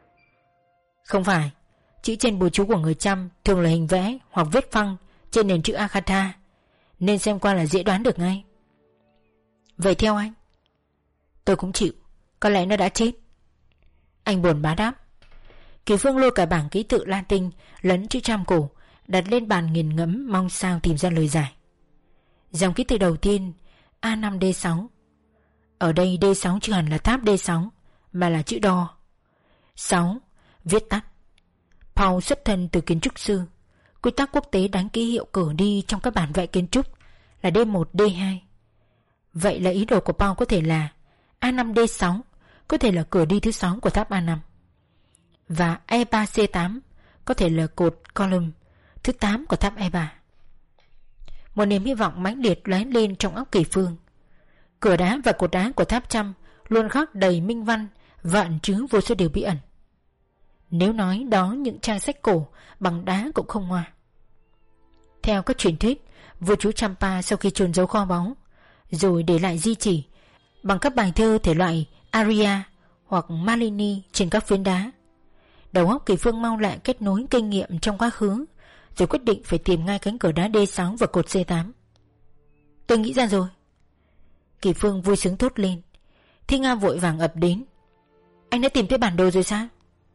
Không phải. Chữ trên bùa chú của người Chăm thường là hình vẽ hoặc vết phăng trên nền chữ Akhatha, nên xem qua là dễ đoán được ngay. Vậy theo anh? Tôi cũng chịu. Có lẽ nó đã chết. Anh buồn bã đáp. Kỳ Phương lôi cả bảng ký tự Latin lẫn chữ Chăm cổ đặt lên bàn nghiền ngẫm, mong sao tìm ra lời giải. Dòng ký tự đầu tiên A năm D sáu. Ở đây D sáu chưa hẳn là tháp D sáu, mà là chữ đo. Sáu, viết tắt. Paul xuất thân từ kiến trúc sư. Quy tắc quốc tế đánh ký hiệu cử đi trong các bản vẽ kiến trúc là D một D hai. Vậy là ý đồ của Paul có thể là A năm D sáu có thể là cửa đi thứ sáu của tháp A năm, và E ba C tám có thể là cột column thứ tám của tháp E ba. Một niềm hy vọng mãnh liệt lóe lên trong óc Kỳ Phương. Cửa đá và cột đá của tháp trăm luôn khắc đầy minh văn và ẩn chứa vô số điều bí ẩn. Nếu nói đó những trang sách cổ bằng đá cũng không ngoa. Theo các truyền thuyết, vua chúa Champa sau khi chôn giấu kho báu rồi để lại di chỉ bằng các bài thơ thể loại aria hoặc Malini trên các phiến đá. Đầu óc Kỳ Phương mau lại kết nối kinh nghiệm trong quá khứ, rồi quyết định phải tìm ngay cánh cửa đá D sáu và cột C tám. Tôi nghĩ ra rồi. Kỳ Phương vui sướng thốt lên. Thi Nga vội vàng ập đến. Anh đã tìm thấy bản đồ rồi sao?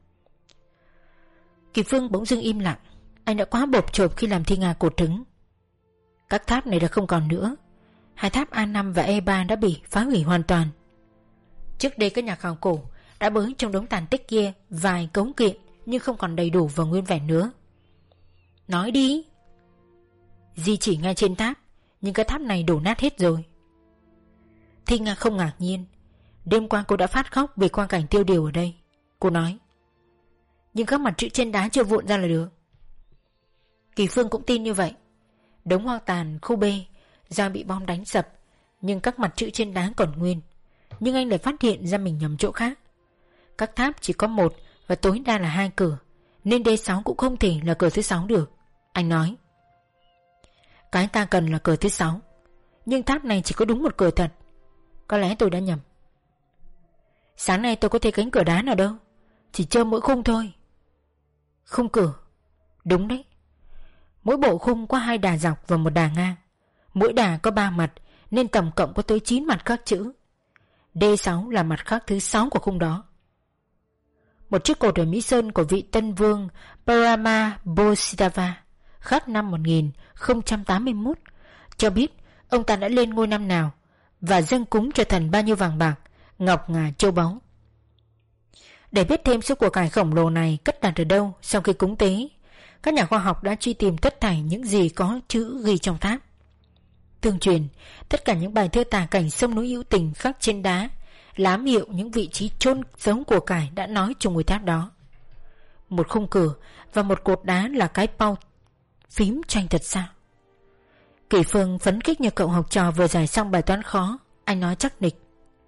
Kỳ Phương bỗng dưng im lặng. Anh đã quá bộp chộp khi làm Thi Nga cột trứng. Các tháp này đã không còn nữa. Hai tháp A năm và E ba đã bị phá hủy hoàn toàn. Trước đây các nhà khảo cổ đã bới trong đống tàn tích kia vài cấu kiện, nhưng không còn đầy đủ và nguyên vẹn nữa. Nói đi. Di chỉ ngay trên tháp, nhưng cái tháp này đổ nát hết rồi. Thi Nga không ngạc nhiên. Đêm qua cô đã phát khóc vì quang cảnh tiêu điều ở đây. Cô nói, nhưng các mặt chữ trên đá chưa vụn ra là được. Kỳ Phương cũng tin như vậy. Đống hoang tàn khu B do bị bom đánh sập, nhưng các mặt chữ trên đá còn nguyên. Nhưng anh lại phát hiện ra mình nhầm chỗ khác. Các tháp chỉ có một và tối đa là hai cửa, nên D sáu cũng không thể là cửa thứ sáu được. Anh nói, cái ta cần là cửa thứ sáu, nhưng tháp này chỉ có đúng một cửa thật. Có lẽ tôi đã nhầm. Sáng nay tôi có thấy cánh cửa đá nào đâu, chỉ trơ mỗi khung thôi. Khung cửa? Đúng đấy. Mỗi bộ khung có hai đà dọc và một đà ngang. Mỗi đà có ba mặt, nên tổng cộng có tới chín mặt khắc chữ. D sáu là mặt khắc thứ sáu của khung đó. Một chiếc cột ở Mỹ Sơn của vị tân vương Parama Bodhisattva khắc năm một nghìn không trăm tám mươi mốt cho biết ông ta đã lên ngôi năm nào và dâng cúng cho thần bao nhiêu vàng bạc, ngọc ngà, châu báu. Để biết thêm số của cải khổng lồ này cất đặt ở đâu sau khi cúng tế, các nhà khoa học đã truy tìm tất thảy những gì có chữ ghi trong tháp. Tương truyền, tất cả những bài thơ tả cảnh sông núi hữu tình khắc trên đá là ám hiệu những vị trí chôn giấu của cải đã nói trong ngôi tháp đó. Một khung cửa và một cột đá là cái pau phím tranh thật sao? Kỳ Phương phấn khích như cậu học trò vừa giải xong bài toán khó. Anh nói chắc nịch,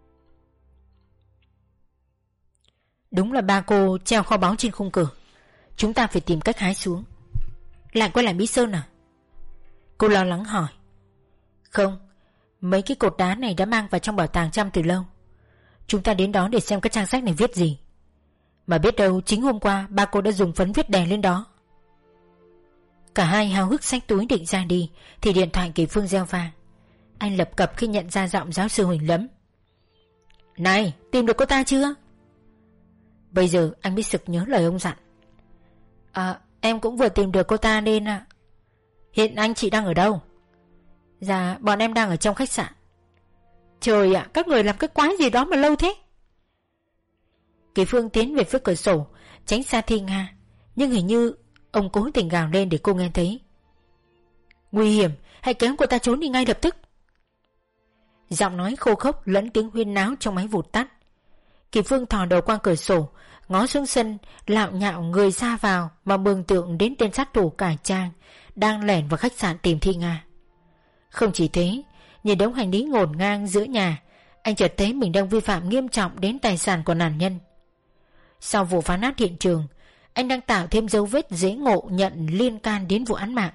đúng là ba cô treo kho báu trên khung cửa. Chúng ta phải tìm cách hái xuống. Lại quay lại Mỹ Sơn à? Cô lo lắng hỏi. Không, mấy cái cột đá này đã mang vào trong bảo tàng trăm từ lâu. Chúng ta đến đó để xem các trang sách này viết gì. Mà biết đâu chính hôm qua ba cô đã dùng phấn viết đè lên đó. Cả hai háo hức xách túi định ra đi thì điện thoại Kỳ Phương reo vang. Anh lập cập khi nhận ra giọng giáo sư Huỳnh Lẫm. Này, tìm được cô ta chưa? Bây giờ anh mới sực nhớ lời ông dặn. À, em cũng vừa tìm được cô ta nên à. Hiện anh chị đang ở đâu? Dạ, bọn em đang ở trong khách sạn. Trời ạ, các người làm cái quái gì đó mà lâu thế? Kỳ Phương tiến về phía cửa sổ, tránh xa Thi Nga, nhưng hình như ông cố tình gào lên để cô nghe thấy. Nguy hiểm, hãy kéo cô ta trốn đi ngay lập tức. Giọng nói khô khốc lẫn tiếng huyên náo trong máy vụt tắt. Kỳ Phương thò đầu qua cửa sổ, ngó xuống sân, lạo nhạo người ra vào mà mường tượng đến tên sát thủ cải trang đang lẻn vào khách sạn tìm Thi Nga. Không chỉ thế, nhìn đống hành lý ngổn ngang giữa nhà, anh chợt thấy mình đang vi phạm nghiêm trọng đến tài sản của nạn nhân. Sau vụ phá nát hiện trường, anh đang tạo thêm dấu vết dễ ngộ nhận liên can đến vụ án mạng.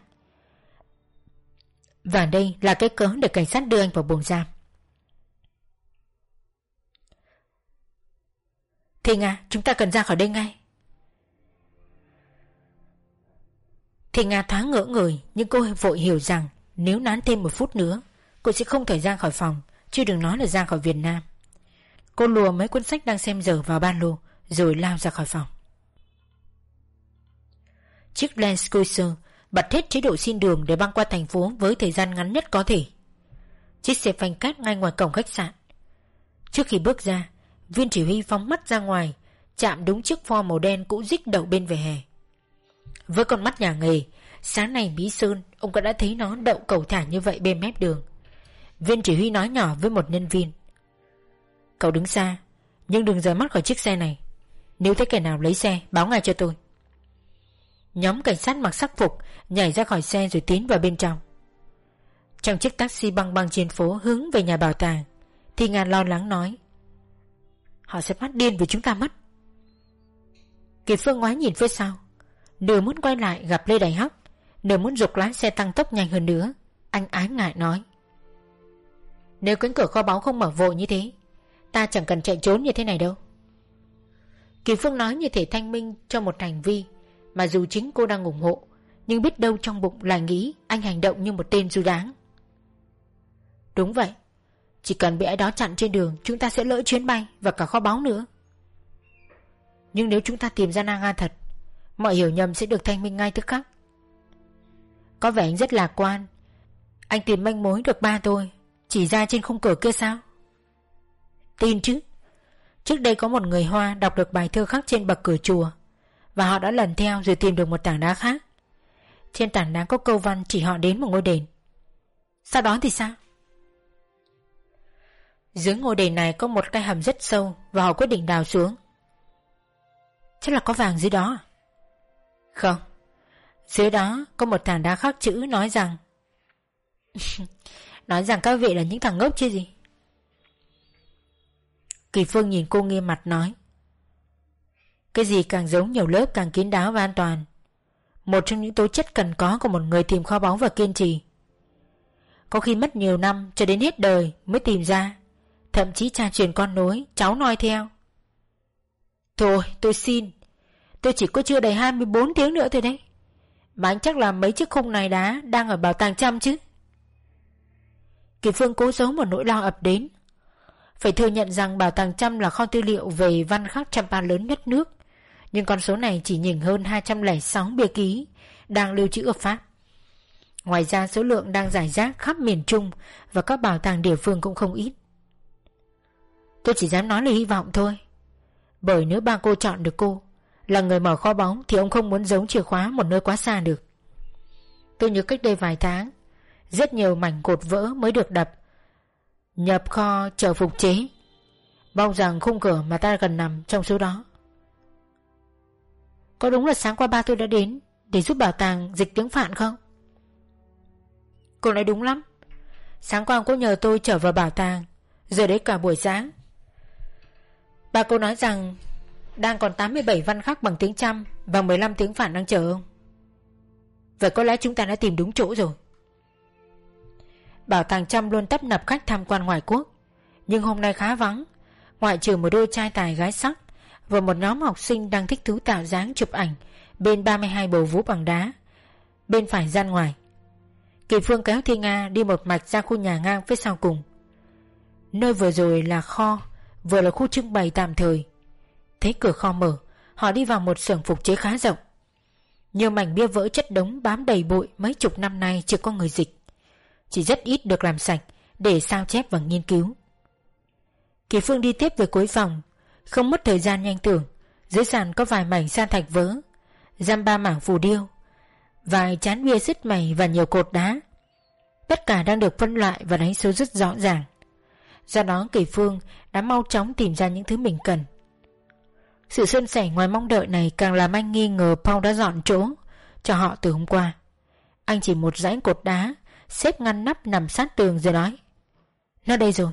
Và đây là cái cớ để cảnh sát đưa anh vào buồng giam. Thi Nga, chúng ta cần ra khỏi đây ngay. Thi Nga thoáng ngỡ người, nhưng cô vội hiểu rằng nếu nán thêm một phút nữa, cô sẽ không thể ra khỏi phòng, chứ đừng nói là ra khỏi Việt Nam. Cô lùa mấy cuốn sách đang xem giờ vào ba lô, rồi lao ra khỏi phòng. Chiếc Land Cruiser bật hết chế độ xin đường để băng qua thành phố với thời gian ngắn nhất có thể. chiếc xe phanh cát ngay ngoài cổng khách sạn. Trước khi bước ra, viên chỉ huy phóng mắt ra ngoài, chạm đúng chiếc Ford màu đen cũ rích đậu bên vỉa hè. Với con mắt nhà nghề, sáng nay Mỹ Sơn ông đã thấy nó đậu cầu thả như vậy bên mép đường. Viên chỉ huy nói nhỏ với một nhân viên: "Cậu đứng xa, nhưng đừng rời mắt khỏi chiếc xe này. Nếu thấy kẻ nào lấy xe, báo ngay cho tôi." Nhóm cảnh sát mặc sắc phục nhảy ra khỏi xe rồi tiến vào bên trong. Trong chiếc taxi băng băng trên phố hướng về nhà bảo tàng, thì Ngàn lo lắng nói: "Họ sẽ phát điên vì chúng ta mất." Kỳ Phương ngoái nhìn phía sau, nửa muốn quay lại gặp Lê Đại Hắc, nửa muốn giục lái xe tăng tốc nhanh hơn nữa. Anh ái ngại nói: "Nếu cánh cửa kho báu không mở vội như thế, ta chẳng cần chạy trốn như thế này đâu." Kỳ Phương nói như thể thanh minh cho một hành vi mà dù chính cô đang ủng hộ, nhưng biết đâu trong bụng lại nghĩ anh hành động như một tên du đáng. "Đúng vậy, chỉ cần bị ai đó chặn trên đường, chúng ta sẽ lỡ chuyến bay và cả kho báu nữa. Nhưng nếu chúng ta tìm ra Na Nga thật, mọi hiểu nhầm sẽ được thanh minh ngay tức khắc." Có vẻ anh rất lạc quan. Anh tìm manh mối được ba tôi chỉ ra trên khung cửa kia sao? Tin chứ. Trước đây có một người Hoa đọc được bài thơ khắc trên bậc cửa chùa, và họ đã lần theo rồi tìm được một tảng đá khác. Trên tảng đá có câu văn chỉ họ đến một ngôi đền. Sau đó thì sao? Dưới ngôi đền này có một cái hầm rất sâu, và họ quyết định đào xuống. Chắc là có vàng dưới đó à? Không. Dưới đó có một tảng đá khắc chữ nói rằng nói rằng các vị là những thằng ngốc chứ gì. Kỳ Phương nhìn cô nghiêm mặt nói: "Cái gì càng giống nhiều lớp càng kín đáo và an toàn. Một trong những tố chất cần có của một người tìm kho báu và kiên trì. Có khi mất nhiều năm cho đến hết đời mới tìm ra, thậm chí cha truyền con nối, cháu noi theo. Thôi tôi xin, tôi chỉ có chưa đầy hai mươi bốn tiếng nữa thôi đấy. Mà anh chắc là mấy chiếc khung này đá đang ở bảo tàng Trăm chứ?" Kỳ Phương cố giấu một nỗi lo ập đến. Phải thừa nhận rằng bảo tàng Trăm là kho tư liệu về văn khắc Champa lớn nhất nước, nhưng con số này chỉ nhỉnh hơn hai trăm lẻ sáu bia ký đang lưu trữ ở Pháp. Ngoài ra số lượng đang rải rác khắp miền Trung và các bảo tàng địa phương cũng không ít. Tôi chỉ dám nói là hy vọng thôi. Bởi nếu ba cô chọn được cô là người mở kho báu thì ông không muốn giấu chìa khóa một nơi quá xa được. Tôi nhớ cách đây vài tháng, rất nhiều mảnh cột vỡ mới được đập nhập kho chờ phục chế. Mong rằng khung cửa mà ta cần nằm trong số đó. Có đúng là sáng qua ba tôi đã đến để giúp bảo tàng dịch tiếng Phạn không? Cô nói đúng lắm. Sáng qua ông có nhờ tôi trở vào bảo tàng, rồi đấy cả buổi sáng. Ba cô nói rằng đang còn tám mươi bảy văn khắc bằng tiếng Chăm và mười lăm tiếng Phạn đang chờ ông. Vậy có lẽ chúng ta đã tìm đúng chỗ rồi. Bảo tàng Chăm luôn tấp nập khách tham quan ngoại quốc, nhưng hôm nay khá vắng, ngoại trừ một đôi trai tài gái sắc và một nhóm học sinh đang thích thú tạo dáng chụp ảnh bên ba mươi hai bầu vú bằng đá bên phải gian ngoài. Kỳ Phương kéo Thi Nga đi một mạch ra khu nhà ngang phía sau cùng. Nơi vừa rồi là kho, vừa là khu trưng bày tạm thời. Thấy cửa kho mở, họ đi vào một xưởng phục chế khá rộng. Nhiều mảnh bia vỡ chất đống bám đầy bụi, mấy chục năm nay chưa có người dịch, chỉ rất ít được làm sạch để sao chép và nghiên cứu. Kỳ Phương đi tiếp về cuối phòng, không mất thời gian nhanh tưởng. Dưới sàn có vài mảnh sa thạch vỡ, dăm ba mảng phù điêu, vài chán bia sứt mẩy và nhiều cột đá. Tất cả đang được phân loại và đánh số rất rõ ràng. Do đó Kỳ Phương đã mau chóng tìm ra những thứ mình cần. Sự suôn sẻ ngoài mong đợi này càng làm anh nghi ngờ Paul đã dọn chỗ cho họ từ hôm qua. Anh chỉ một dãy cột đá xếp ngăn nắp nằm sát tường rồi nói: "Nó đây rồi."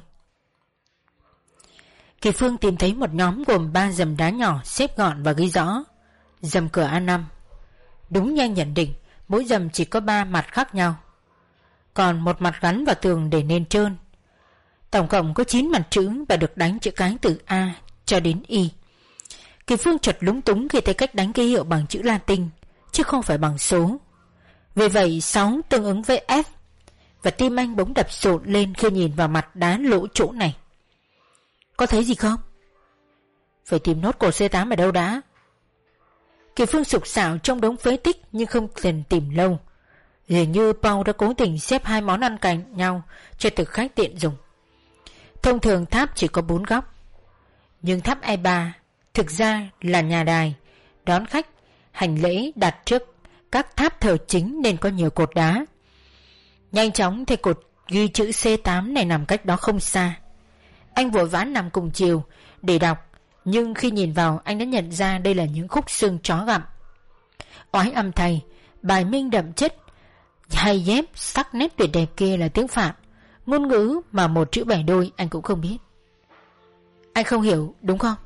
Kỳ Phương tìm thấy một nhóm gồm ba dầm đá nhỏ xếp gọn và ghi rõ dầm cửa A năm. Đúng như anh nhận định, mỗi dầm chỉ có ba mặt khác nhau, còn một mặt gắn vào tường để nên trơn. Tổng cộng có chín mặt chữ và được đánh chữ cái từ A cho đến Y. Kỳ Phương chợt lúng túng khi thấy cách đánh ký hiệu bằng chữ Latin chứ không phải bằng số. Vì vậy sáu tương ứng với F, và tim anh bỗng đập rộn lên khi nhìn vào mặt đá lỗ chỗ này. Có thấy gì không? Phải tìm nốt cột C tám ở đâu đã. Kỳ Phương sục sạo trong đống phế tích nhưng không cần tìm lâu. Dường như Paul đã cố tình xếp hai món ăn cạnh nhau cho thực khách tiện dùng. Thông thường tháp chỉ có bốn góc, nhưng tháp e ba thực ra là nhà đài đón khách hành lễ đặt trước các tháp thờ chính nên có nhiều cột đá. Nhanh chóng thấy cột ghi chữ C tám này nằm cách đó không xa. Anh vội vã nằm cùng chiều để đọc, nhưng khi nhìn vào anh đã nhận ra đây là những khúc xương chó gặm. Oái âm thầy, bài minh đậm chất hay dép sắc nét tuyệt đẹp kia là tiếng Phạn, ngôn ngữ mà một chữ bẻ đôi anh cũng không biết. Anh không hiểu đúng không?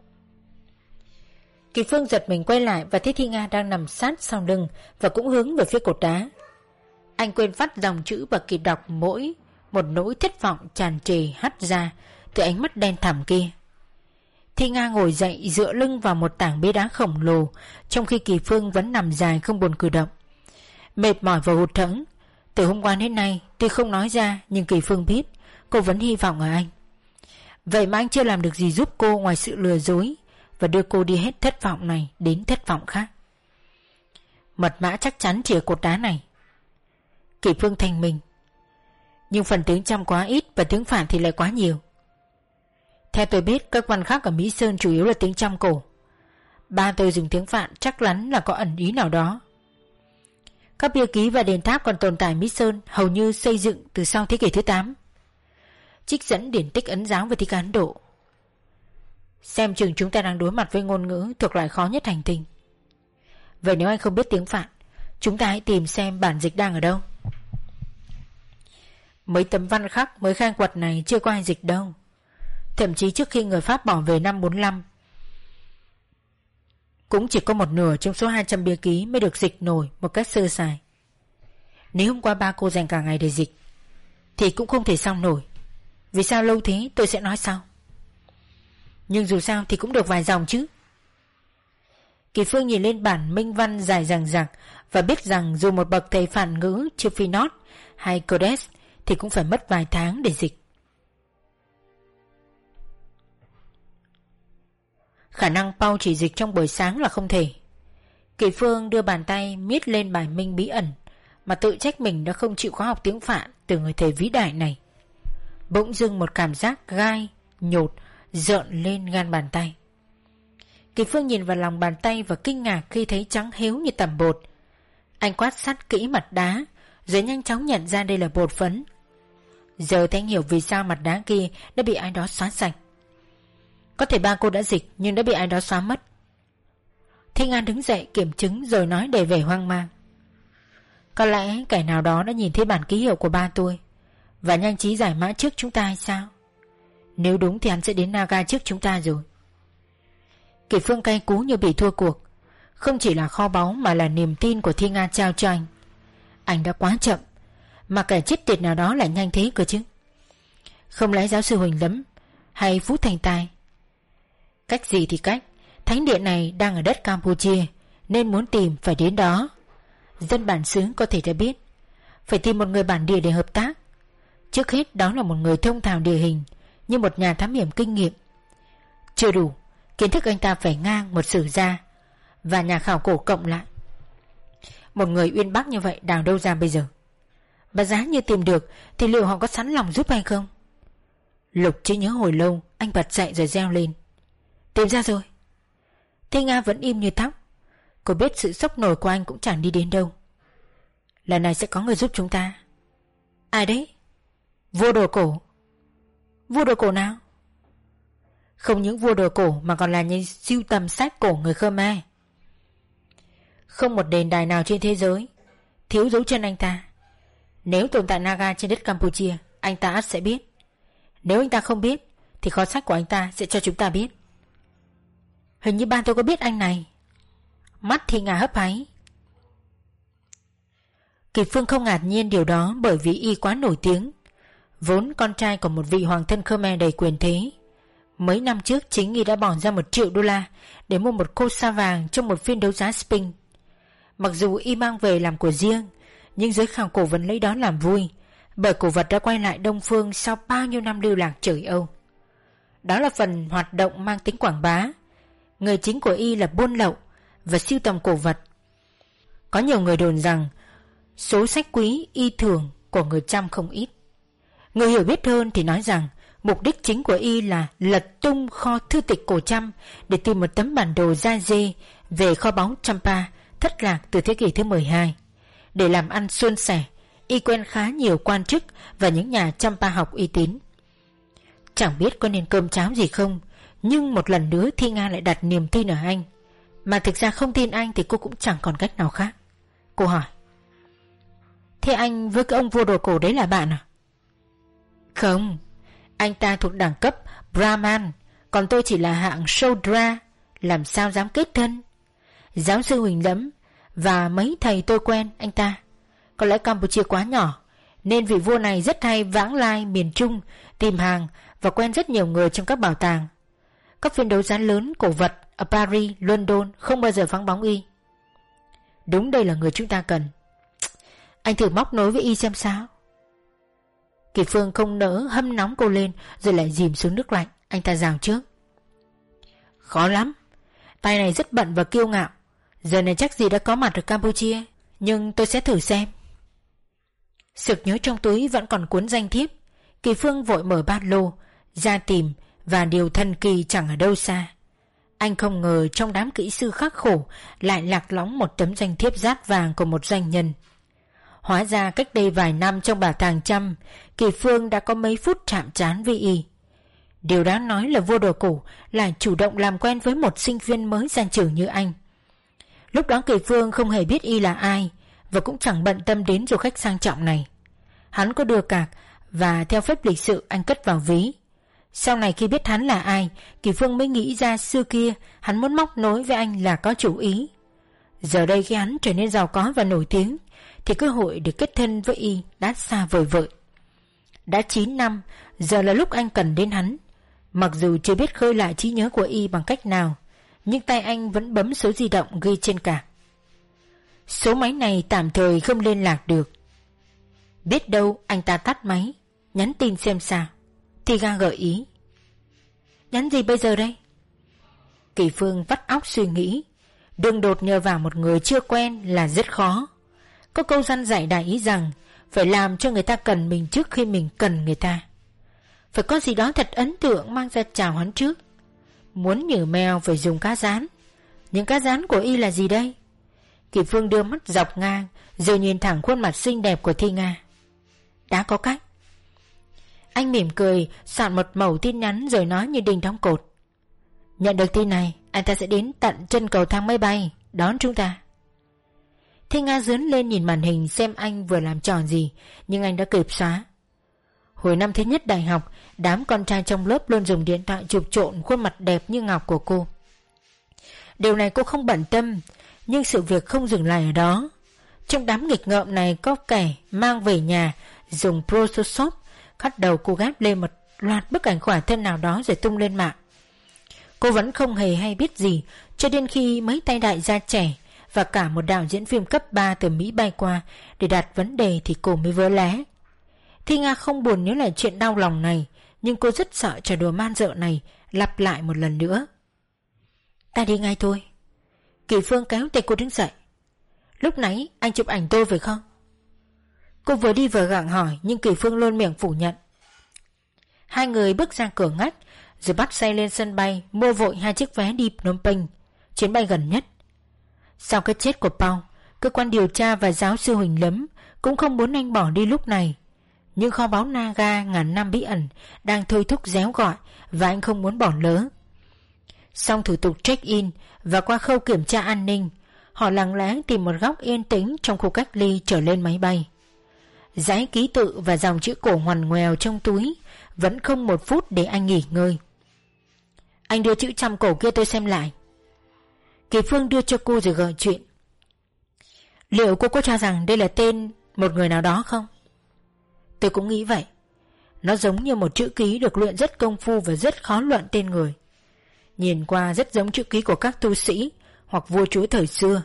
Kỳ Phương giật mình quay lại và thấy Thi Nga đang nằm sát sau lưng và cũng hướng về phía cột đá. Anh quên phát dòng chữ và kịp đọc mỗi một nỗi thất vọng tràn trề hắt ra từ ánh mắt đen thẳm kia. Thi Nga ngồi dậy dựa lưng vào một tảng bia đá khổng lồ, trong khi Kỳ Phương vẫn nằm dài không buồn cử động. Mệt mỏi và hụt hẫng, từ hôm qua đến nay tuy không nói ra nhưng Kỳ Phương biết cô vẫn hy vọng ở anh. Vậy mà anh chưa làm được gì giúp cô ngoài sự lừa dối và đưa cô đi hết thất vọng này đến thất vọng khác. Mật mã chắc chắn chỉ ở cột đá này. Kỳ Phương thanh minh, nhưng phần tiếng Trăm quá ít và tiếng Phạn thì lại quá nhiều. Theo tôi biết, các văn khác ở Mỹ Sơn chủ yếu là tiếng Trăm cổ. Ba tôi dùng tiếng Phạn chắc chắn là có ẩn ý nào đó. Các bia ký và đền tháp còn tồn tại Mỹ Sơn hầu như xây dựng từ sau thế kỷ thứ tám. Trích dẫn điển tích Ấn giáo và Thích Ấn Độ. Xem chừng chúng ta đang đối mặt với ngôn ngữ thuộc loại khó nhất hành tinh. Vậy nếu anh không biết tiếng Phạn, chúng ta hãy tìm xem bản dịch đang ở đâu. Mấy tấm văn khắc mới khai quật này chưa có ai dịch đâu. Thậm chí trước khi người Pháp bỏ về năm bốn lăm, cũng chỉ có một nửa trong số hai trăm bia ký mới được dịch nổi một cách sơ sài. Nếu hôm qua ba cô dành cả ngày để dịch thì cũng không thể xong nổi. Vì sao lâu thế tôi sẽ nói sau. Nhưng dù sao thì cũng được vài dòng chứ. Kỳ Phương nhìn lên bản minh văn dài dằng dặc và biết rằng dù một bậc thầy phản ngữ như Phinot hay Codes thì cũng phải mất vài tháng để dịch. Khả năng Paul chỉ dịch trong buổi sáng là không thể. Kỳ Phương đưa bàn tay miết lên bài minh bí ẩn mà tự trách mình đã không chịu khóa học tiếng Phạn từ người thầy vĩ đại này. Bỗng dưng một cảm giác gai, nhột rợn lên gan bàn tay. Kỳ Phương nhìn vào lòng bàn tay và kinh ngạc khi thấy trắng héo như tẩm bột. Anh quát sát kỹ mặt đá rồi nhanh chóng nhận ra đây là bột phấn. Giờ thì anh hiểu vì sao mặt đá kia đã bị ai đó xóa sạch. Có thể ba cô đã dịch nhưng đã bị ai đó xóa mất. Thanh An đứng dậy kiểm chứng rồi nói đầy vẻ hoang mang. Có lẽ kẻ nào đó đã nhìn thấy bản ký hiệu của ba tôi và nhanh trí giải mã trước chúng ta hay sao? Nếu đúng thì hắn sẽ đến Naga trước chúng ta rồi. Kỳ Phương cay cú như bị thua cuộc. Không chỉ là kho báu mà là niềm tin của Thi Nga trao cho anh. Anh đã quá chậm, mà kẻ chết tiệt nào đó lại nhanh thế cơ chứ. Không lẽ giáo sư Huỳnh Lấm hay Phú Thành Tài? Cách gì thì cách, thánh địa này đang ở đất Campuchia nên muốn tìm phải đến đó. Dân bản xứ có thể đã biết phải tìm một người bản địa để hợp tác. Trước hết đó là một người thông thạo địa hình như một nhà thám hiểm kinh nghiệm. Chưa đủ, kiến thức anh ta phải ngang một sử gia và nhà khảo cổ cộng lại. Một người uyên bác như vậy đào đâu ra bây giờ? Và giá như tìm được thì liệu họ có sẵn lòng giúp hay không? Lục chỉ nhớ hồi lâu, anh bật dậy rồi reo lên. Tìm ra rồi. Thi Nga vẫn im như thóc. Cô biết sự sốc nổi của anh cũng chẳng đi đến đâu. Lần này sẽ có người giúp chúng ta. Ai đấy? Vua đồ cổ. Vua đồ cổ nào? Không những vua đồ cổ mà còn là những sưu tầm sách cổ người Khmer. Không một đền đài nào trên thế giới thiếu dấu chân anh ta. Nếu tồn tại Naga trên đất Campuchia, anh ta sẽ biết. Nếu anh ta không biết thì kho sách của anh ta sẽ cho chúng ta biết. Hình như ba tôi có biết anh này. Mắt Thi Nga hấp háy. Kỳ Phương không ngạc nhiên điều đó, bởi vì y quá nổi tiếng. Vốn con trai của một vị hoàng thân Khmer đầy quyền thế. Mấy năm trước chính y đã bỏ ra một triệu đô la để mua một cô sa vàng trong một phiên đấu giá Sphinx. Mặc dù y mang về làm của riêng, nhưng giới khảo cổ vẫn lấy đó làm vui, bởi cổ vật đã quay lại Đông Phương sau bao nhiêu năm lưu lạc trời Âu. Đó là phần hoạt động mang tính quảng bá. Người chính của y là buôn lậu và sưu tầm cổ vật. Có nhiều người đồn rằng Số sách quý y thường của người Chăm không ít. Người hiểu biết hơn thì nói rằng mục đích chính của y là lật tung kho thư tịch cổ Chăm để tìm một tấm bản đồ da dê về kho báu Champa thất lạc từ thế kỷ thứ mười hai. Để làm ăn suôn sẻ, y quen khá nhiều quan chức và những nhà Champa học uy tín. Chẳng biết có nên cơm cháo gì không, nhưng một lần nữa Thi Nga lại đặt niềm tin ở anh. Mà thực ra không tin anh thì cô cũng chẳng còn cách nào khác. Cô hỏi: thế anh với cái ông vua đồ cổ đấy là bạn à? Không, anh ta thuộc đẳng cấp Brahman, còn tôi chỉ là hạng Shudra, làm sao dám kết thân. Giáo sư Huỳnh Lẫm và mấy thầy tôi quen anh ta. Có lẽ Campuchia quá nhỏ, nên vị vua này rất hay vãng lai miền Trung tìm hàng và quen rất nhiều người trong các bảo tàng. Các phiên đấu giá lớn cổ vật ở Paris, London không bao giờ vắng bóng y. Đúng, đây là người chúng ta cần. Anh thử móc nối với y xem sao. Kỳ Phương không nỡ hâm nóng cô lên rồi lại dìm xuống nước lạnh. Anh ta rào trước: khó lắm, tay này rất bận và kiêu ngạo. Giờ này chắc gì đã có mặt ở Campuchia, nhưng tôi sẽ thử xem. Sực nhớ trong túi vẫn còn cuốn danh thiếp, Kỳ Phương vội mở ba lô ra tìm, và điều thần kỳ chẳng ở đâu xa. Anh không ngờ trong đám kỹ sư khắc khổ lại lạc lõng một tấm danh thiếp dát vàng của một doanh nhân. Hóa ra cách đây vài năm trong bảo tàng Chăm, Kỳ Phương đã có mấy phút chạm trán với y. Điều đáng nói là vua đồ cổ lại chủ động làm quen với một sinh viên mới ra trường như anh. Lúc đó Kỳ Phương không hề biết y là ai, và cũng chẳng bận tâm đến du khách sang trọng này. Hắn có đưa cạc, và theo phép lịch sự anh cất vào ví. Sau này khi biết hắn là ai, Kỳ Phương mới nghĩ ra xưa kia hắn muốn móc nối với anh là có chủ ý. Giờ đây khi hắn trở nên giàu có và nổi tiếng, thì cơ hội để kết thân với y đã xa vời vợi. Đã chín năm, giờ là lúc anh cần đến hắn. Mặc dù chưa biết khơi lại trí nhớ của y bằng cách nào, nhưng tay anh vẫn bấm số di động ghi trên cạc. Số máy này tạm thời không liên lạc được. Biết đâu anh ta tắt máy, nhắn tin xem sao. Thì Ga gợi ý: nhắn gì bây giờ đây? Kỳ Phương vắt óc suy nghĩ. Đừng đột nhờ vào một người chưa quen là rất khó. Có câu răn dạy đại ý rằng phải làm cho người ta cần mình trước khi mình cần người ta. Phải có gì đó thật ấn tượng mang ra chào hắn trước. Muốn nhử mèo phải dùng cá rán. Những cá rán của y là gì đây? Kỳ Phương đưa mắt dọc ngang, rồi nhìn thẳng khuôn mặt xinh đẹp của Thi Nga. Đã có cách. Anh mỉm cười, soạn một mẩu tin nhắn rồi nói như đinh đóng cột: nhận được tin này, anh ta sẽ đến tận chân cầu thang máy bay đón chúng ta. Thi Nga dướn lên nhìn màn hình xem anh vừa làm trò gì, nhưng anh đã kịp xóa. Hồi năm thứ nhất đại học, đám con trai trong lớp luôn dùng điện thoại chụp trộn khuôn mặt đẹp như ngọc của cô. Điều này cô không bận tâm, nhưng sự việc không dừng lại ở đó. Trong đám nghịch ngợm này có kẻ mang về nhà dùng Photoshop cắt đầu cô ghép lên một loạt bức ảnh khỏa thân nào đó rồi tung lên mạng. Cô vẫn không hề hay biết gì cho đến khi mấy tay đại gia trẻ và cả một đạo diễn phim cấp ba từ Mỹ bay qua để đặt vấn đề thì cô mới vỡ lẽ. Thi Nga không buồn nhớ lại chuyện đau lòng này, nhưng cô rất sợ trò đùa man dợ này lặp lại một lần nữa. Ta đi ngay thôi. Kỳ Phương kéo tay cô đứng dậy. Lúc nãy anh chụp ảnh tôi phải không? Cô vừa đi vừa gặng hỏi, nhưng Kỳ Phương luôn miệng phủ nhận. Hai người bước ra cửa ngách, rồi bắt xe lên sân bay, mua vội hai chiếc vé đi Phnom Penh, chuyến bay gần nhất. Sau cái chết của Paul, cơ quan điều tra và giáo sư Huỳnh Lẫm cũng không muốn anh bỏ đi lúc này. Nhưng kho báu Naga ngàn năm bí ẩn đang thôi thúc réo gọi, và anh không muốn bỏ lỡ. Xong thủ tục check-in và qua khâu kiểm tra an ninh, họ lặng lẽ tìm một góc yên tĩnh trong khu cách ly trở lên máy bay. Dãy ký tự và dòng chữ cổ ngoằn ngoèo trong túi, vẫn không một phút để anh nghỉ ngơi. Anh đưa chữ trăm cổ kia tôi xem lại. Kỳ Phương đưa cho cô rồi gợi chuyện. Liệu cô có cho rằng đây là tên một người nào đó không? Tôi cũng nghĩ vậy. Nó giống như một chữ ký được luyện rất công phu và rất khó luận tên người. Nhìn qua rất giống chữ ký của các tu sĩ hoặc vua chúa thời xưa.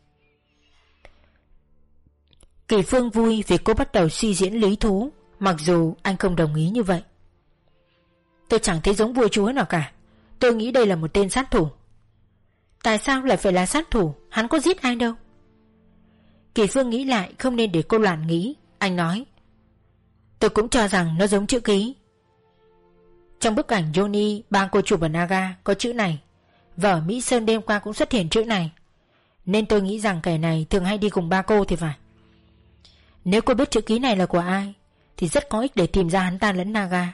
Kỳ Phương vui vì cô bắt đầu suy diễn lý thú, mặc dù anh không đồng ý như vậy. Tôi chẳng thấy giống vua chúa nào cả. Tôi nghĩ đây là một tên sát thủ. Tại sao lại phải là sát thủ? Hắn có giết ai đâu. Kỳ Phương nghĩ lại không nên để cô loạn nghĩ. Anh nói: Tôi cũng cho rằng nó giống chữ ký. Trong bức ảnh Johnny ba cô chụp ở Naga có chữ này, và ở Mỹ Sơn đêm qua cũng xuất hiện chữ này, nên tôi nghĩ rằng kẻ này thường hay đi cùng ba cô thì phải. Nếu cô biết chữ ký này là của ai thì rất có ích để tìm ra hắn ta lẫn Naga.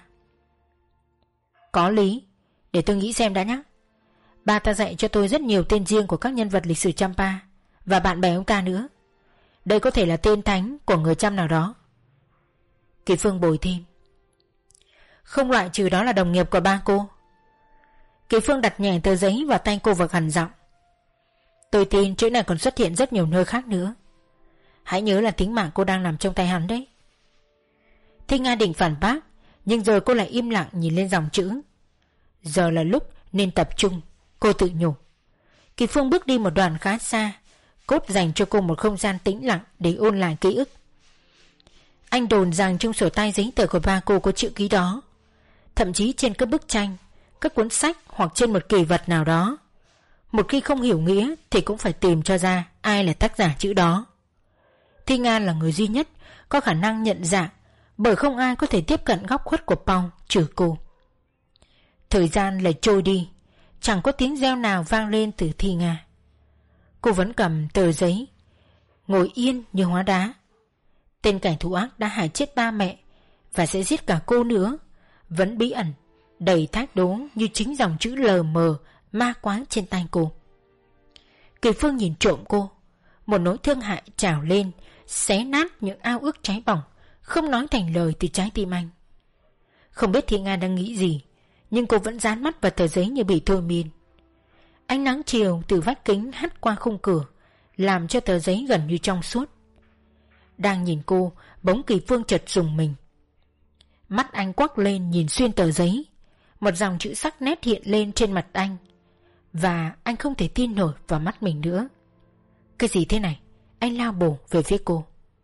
Có lý, để tôi nghĩ xem đã nhé. Ba ta dạy cho tôi rất nhiều tên riêng của các nhân vật lịch sử Champa và bạn bè ông ta nữa. Đây có thể là tên thánh của người Chăm nào đó. Kỳ Phương bồi thêm: Không loại trừ đó là đồng nghiệp của ba cô. Kỳ Phương đặt nhẹ tờ giấy vào tay cô và gằn giọng: Tôi tin chữ này còn xuất hiện rất nhiều nơi khác nữa. Hãy nhớ là tính mạng cô đang nằm trong tay hắn đấy. Thi Nga định phản bác, nhưng rồi cô lại im lặng nhìn lên dòng chữ. Giờ là lúc nên tập trung, cô tự nhủ. Kỳ Phương bước đi một đoạn khá xa, cốt dành cho cô một không gian tĩnh lặng để ôn lại ký ức. Anh đồn rằng trong sổ tay giấy tờ của ba cô có chữ ký đó, thậm chí trên các bức tranh, các cuốn sách hoặc trên một kỷ vật nào đó. Một khi không hiểu nghĩa thì cũng phải tìm cho ra ai là tác giả chữ đó. Thi Nga là người duy nhất có khả năng nhận dạng, bởi không ai có thể tiếp cận góc khuất của Paul trừ cô. Thời gian lại trôi đi, chẳng có tiếng reo nào vang lên từ Thi Nga. Cô vẫn cầm tờ giấy, ngồi yên như hóa đá. Tên kẻ thù ác đã hại chết ba mẹ và sẽ giết cả cô nữa vẫn bí ẩn, đầy thách đố như chính dòng chữ lờ mờ ma quái trên tay cô. Kỳ Phương nhìn trộm cô, một nỗi thương hại trào lên, xé nát những ao ước cháy bỏng, không nói thành lời từ trái tim anh. Không biết Thi Nga đang nghĩ gì, nhưng cô vẫn dán mắt vào tờ giấy như bị thôi miên. Ánh nắng chiều từ vách kính hắt qua khung cửa, làm cho tờ giấy gần như trong suốt. Đang nhìn cô, bỗng Kỳ Phương chợt rùng mình. Mắt anh quắc lên nhìn xuyên tờ giấy, một dòng chữ sắc nét hiện lên trên mặt anh, và anh không thể tin nổi vào mắt mình nữa. Cái gì thế này? Anh lao bổ về phía cô.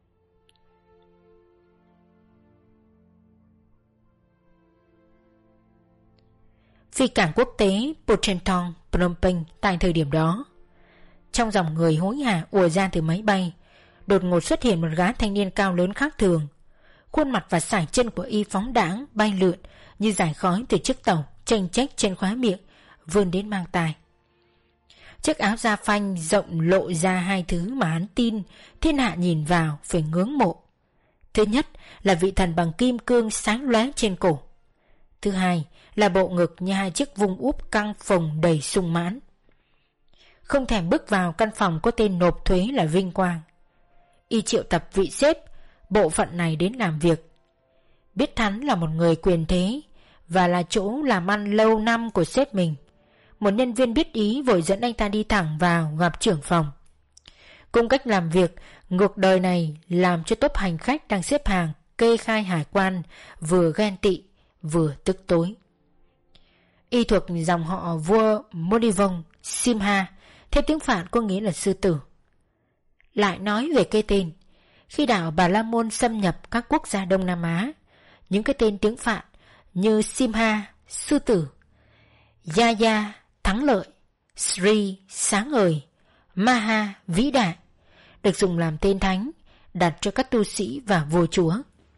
Phi cảng quốc tế Pochentong, Phnom Penh tại thời điểm đó, trong dòng người hối hả ùa ra từ máy bay, đột ngột xuất hiện một gã thanh niên cao lớn khác thường. Khuôn mặt và sải chân của y phóng đãng bay lượn như dải khói từ chiếc tàu chênh chách trên khóe miệng vươn đến mang tai. Chiếc áo da phanh rộng lộ ra hai thứ mà hắn tin thiên hạ nhìn vào phải ngưỡng mộ. Thứ nhất là vị thần bằng kim cương sáng lóe trên cổ. Thứ hai là bộ ngực như hai chiếc vùng úp căng phồng đầy sung mãn. Không thèm bước vào căn phòng có tên nộp thuế là Vinh Quang. Y triệu tập vị sếp bộ phận này đến làm việc. Biết hắn là một người quyền thế và là chỗ làm ăn lâu năm của sếp mình, một nhân viên biết ý vội dẫn anh ta đi thẳng vào gặp trưởng phòng. Cung cách làm việc ngược đời này làm cho tốp hành khách đang xếp hàng kê khai hải quan vừa ghen tị vừa tức tối. Y thuộc dòng họ vua Modivong Simha, theo tiếng Phạn có nghĩa là sư tử. Lại nói về cái tên, khi đảo Bà La Môn xâm nhập các quốc gia Đông Nam Á, những cái tên tiếng Phạn như Simha, sư tử, Yaya, thắng lợi, Sri, sáng ngời, Maha, vĩ đại, được dùng làm tên thánh đặt cho các tu sĩ và vua chúa.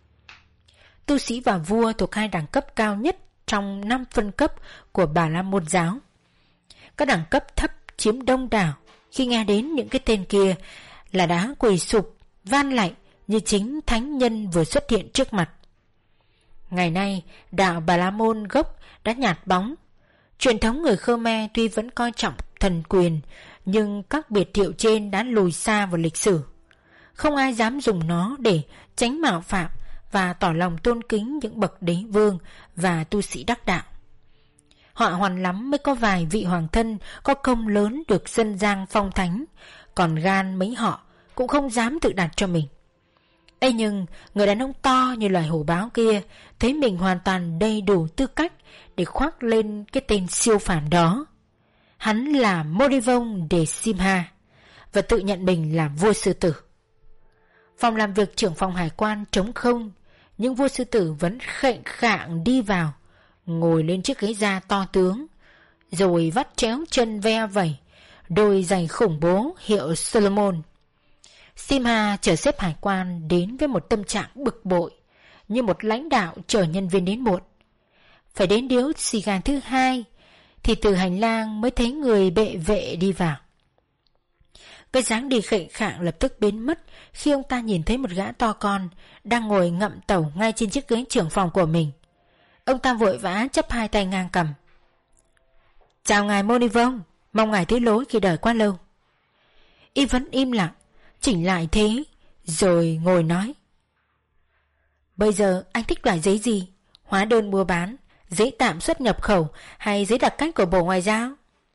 Tu sĩ và vua thuộc hai đẳng cấp cao nhất trong năm phân cấp của Bà La Môn giáo. Các đẳng cấp thấp chiếm đông đảo, khi nghe đến những cái tên kia là đã quỳ sụp van lạy như chính thánh nhân vừa xuất hiện trước mặt. Ngày nay đạo Bà La Môn gốc đã nhạt bóng. Truyền thống người Khmer tuy vẫn coi trọng thần quyền, nhưng các biệt hiệu trên đã lùi xa vào lịch sử. Không ai dám dùng nó để tránh mạo phạm và tỏ lòng tôn kính những bậc đế vương và tu sĩ đắc đạo. Họ hoàn lắm mới có vài vị hoàng thân có công lớn được dân gian phong thánh, còn gan mấy họ cũng không dám tự đặt cho mình. Ê nhưng người đàn ông to như loài hổ báo kia thấy mình hoàn toàn đầy đủ tư cách để khoác lên cái tên siêu phàm đó. Hắn là Modivong de Simha và tự nhận mình là vua sư tử. Phòng làm việc trưởng phòng hải quan trống không, nhưng vua sư tử vẫn khệnh khạng đi vào, ngồi lên chiếc ghế da to tướng, rồi vắt chéo chân ve vẩy đôi giày khủng bố hiệu Solomon. Sima chở sếp hải quan đến với một tâm trạng bực bội, như một lãnh đạo chở nhân viên đến muộn. Phải đến điếu xì gà thứ hai thì từ hành lang mới thấy người bệ vệ đi vào. Cái dáng đi khệnh khạng lập tức biến mất khi ông ta nhìn thấy một gã to con đang ngồi ngậm tẩu ngay trên chiếc ghế trưởng phòng của mình. Ông ta vội vã chắp hai tay ngang cằm. Chào ngài Monivong, mong ngài thứ lỗi khi đợi quá lâu. Y vẫn im lặng, chỉnh lại thế rồi ngồi nói. Bây giờ anh thích loại giấy gì? Hóa đơn mua bán, giấy tạm xuất nhập khẩu hay giấy đặc cách của Bộ Ngoại giao?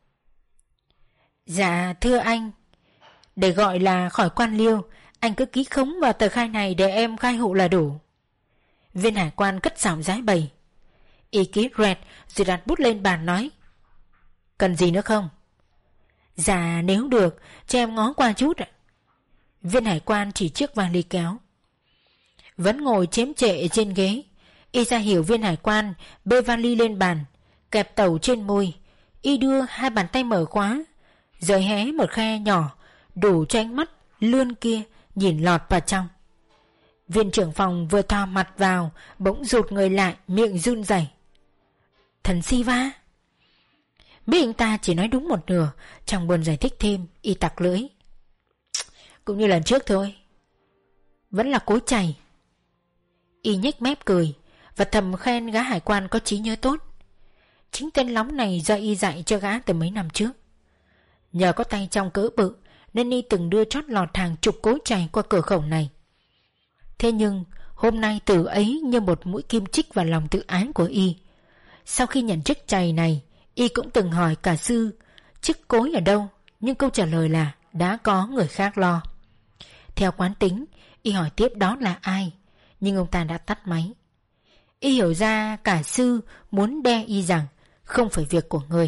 Dạ thưa anh, để gọi là khỏi quan liêu, anh cứ ký khống vào tờ khai này để em khai hộ là đủ. Viên hải quan cất giọng giái bày. Y ký rẹt rồi đặt bút lên bàn nói. Cần gì nữa không? Dạ nếu được cho em ngó qua chút ạ. Viên hải quan chỉ chiếc vali kéo. Vẫn ngồi chém trệ trên ghế, Y ra hiểu viên hải quan bê vali lên bàn, kẹp tàu trên môi. Y đưa hai bàn tay mở khóa, rồi hé một khe nhỏ đủ cho ánh mắt lươn kia nhìn lọt vào trong. Viên trưởng phòng vừa thò mặt vào bỗng rụt người lại, miệng run rẩy. Thần Siva. Biết anh ta chỉ nói đúng một nửa, chẳng buồn giải thích thêm. Y tặc lưỡi. Cũng như lần trước thôi, vẫn là cối chày. Y nhếch mép cười và thầm khen gã hải quan có trí nhớ tốt. Chính tên lóng này do Y dạy cho gã từ mấy năm trước. Nhờ có tay trong cỡ bự nên Y từng đưa trót lọt hàng chục cối chày qua cửa khẩu này. Thế nhưng hôm nay từ ấy như một mũi kim chích vào lòng tự ái của Y. Sau khi nhận chức chày này, Y cũng từng hỏi cả sư chức cối ở đâu, nhưng câu trả lời là đã có người khác lo. Theo quán tính, Y hỏi tiếp đó là ai, nhưng ông ta đã tắt máy. Y hiểu ra cả sư muốn đe Y rằng không phải việc của người.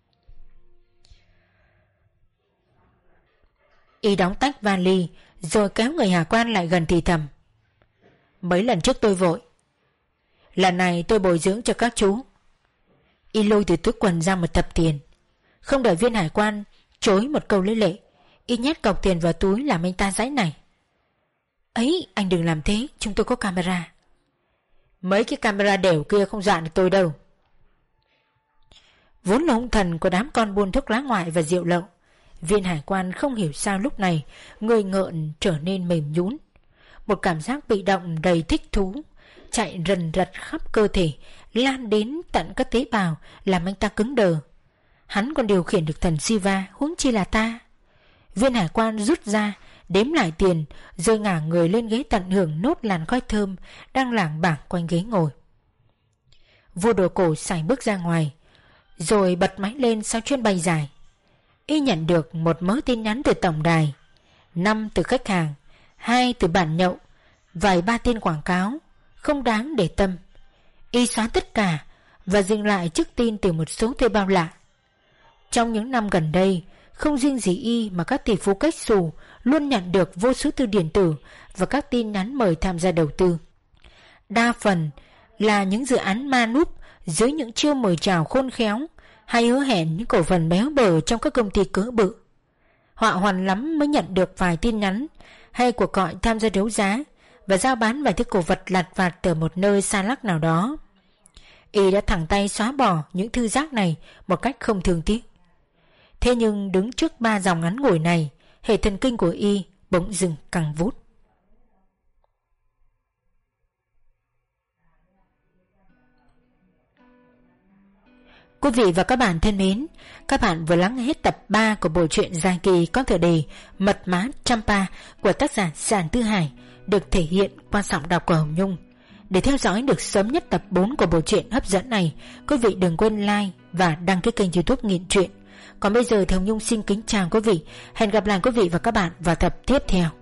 Y đóng tách vali rồi kéo người hải quan lại gần thì thầm. Mấy lần trước tôi vội, lần này tôi bồi dưỡng cho các chú. Y lôi từ túi quần ra một tập tiền. Không đợi viên hải quan chối một câu lấy lệ, Y nhét cọc tiền vào túi làm anh ta giãy này. Ấy, anh đừng làm thế, chúng tôi có camera. Mấy cái camera đều kia không dọa được tôi đâu. Vốn là hung thần của đám con buôn thuốc lá ngoại và rượu lậu, viên hải quan không hiểu sao lúc này người ngợn trở nên mềm nhũn. Một cảm giác bị động đầy thích thú chạy rần rật khắp cơ thể, lan đến tận các tế bào làm anh ta cứng đờ. Hắn còn điều khiển được thần Siva, huống chi là ta. Viên hải quan rút ra đếm lại tiền rồi ngả người lên ghế tận hưởng nốt làn khói thơm đang lảng bảng quanh ghế ngồi. Vua đồ cổ sải bước ra ngoài rồi bật máy lên sau chuyến bay dài. Y nhận được một mớ tin nhắn từ tổng đài, năm từ khách hàng, hai từ bản nhậu, vài ba tin quảng cáo không đáng để tâm. Y xóa tất cả và dừng lại trước tin từ một số thuê bao lạ. Trong những năm gần đây, không riêng gì Y mà các tỷ phú cách xù luôn nhận được vô số thư điện tử và các tin nhắn mời tham gia đầu tư. Đa phần là những dự án ma núp dưới những chiêu mời chào khôn khéo hay hứa hẹn những cổ phần béo bở trong các công ty cỡ bự. Họa hoàn lắm mới nhận được vài tin nhắn hay cuộc gọi tham gia đấu giá và giao bán vài thứ cổ vật lặt vặt từ một nơi xa lắc nào đó. Y đã thẳng tay xóa bỏ những thư rác này một cách không thương tiếc. Thế nhưng đứng trước ba dòng ngắn ngủi này, hệ thần kinh của Y bỗng dừng căng vút. Quý vị và các bạn thân mến, các bạn vừa lắng nghe hết tập ba của bộ truyện dài kỳ có tựa đề Mật Mã Champa của tác giả Giản Tư Hải, được thể hiện qua giọng đọc của Hồng Nhung. Để theo dõi được sớm nhất tập bốn của bộ truyện hấp dẫn này, quý vị đừng quên like và đăng ký kênh YouTube Nghiện Truyện. Còn bây giờ thì Hồng Nhung xin kính chào quý vị. Hẹn gặp lại quý vị và các bạn vào tập tiếp theo.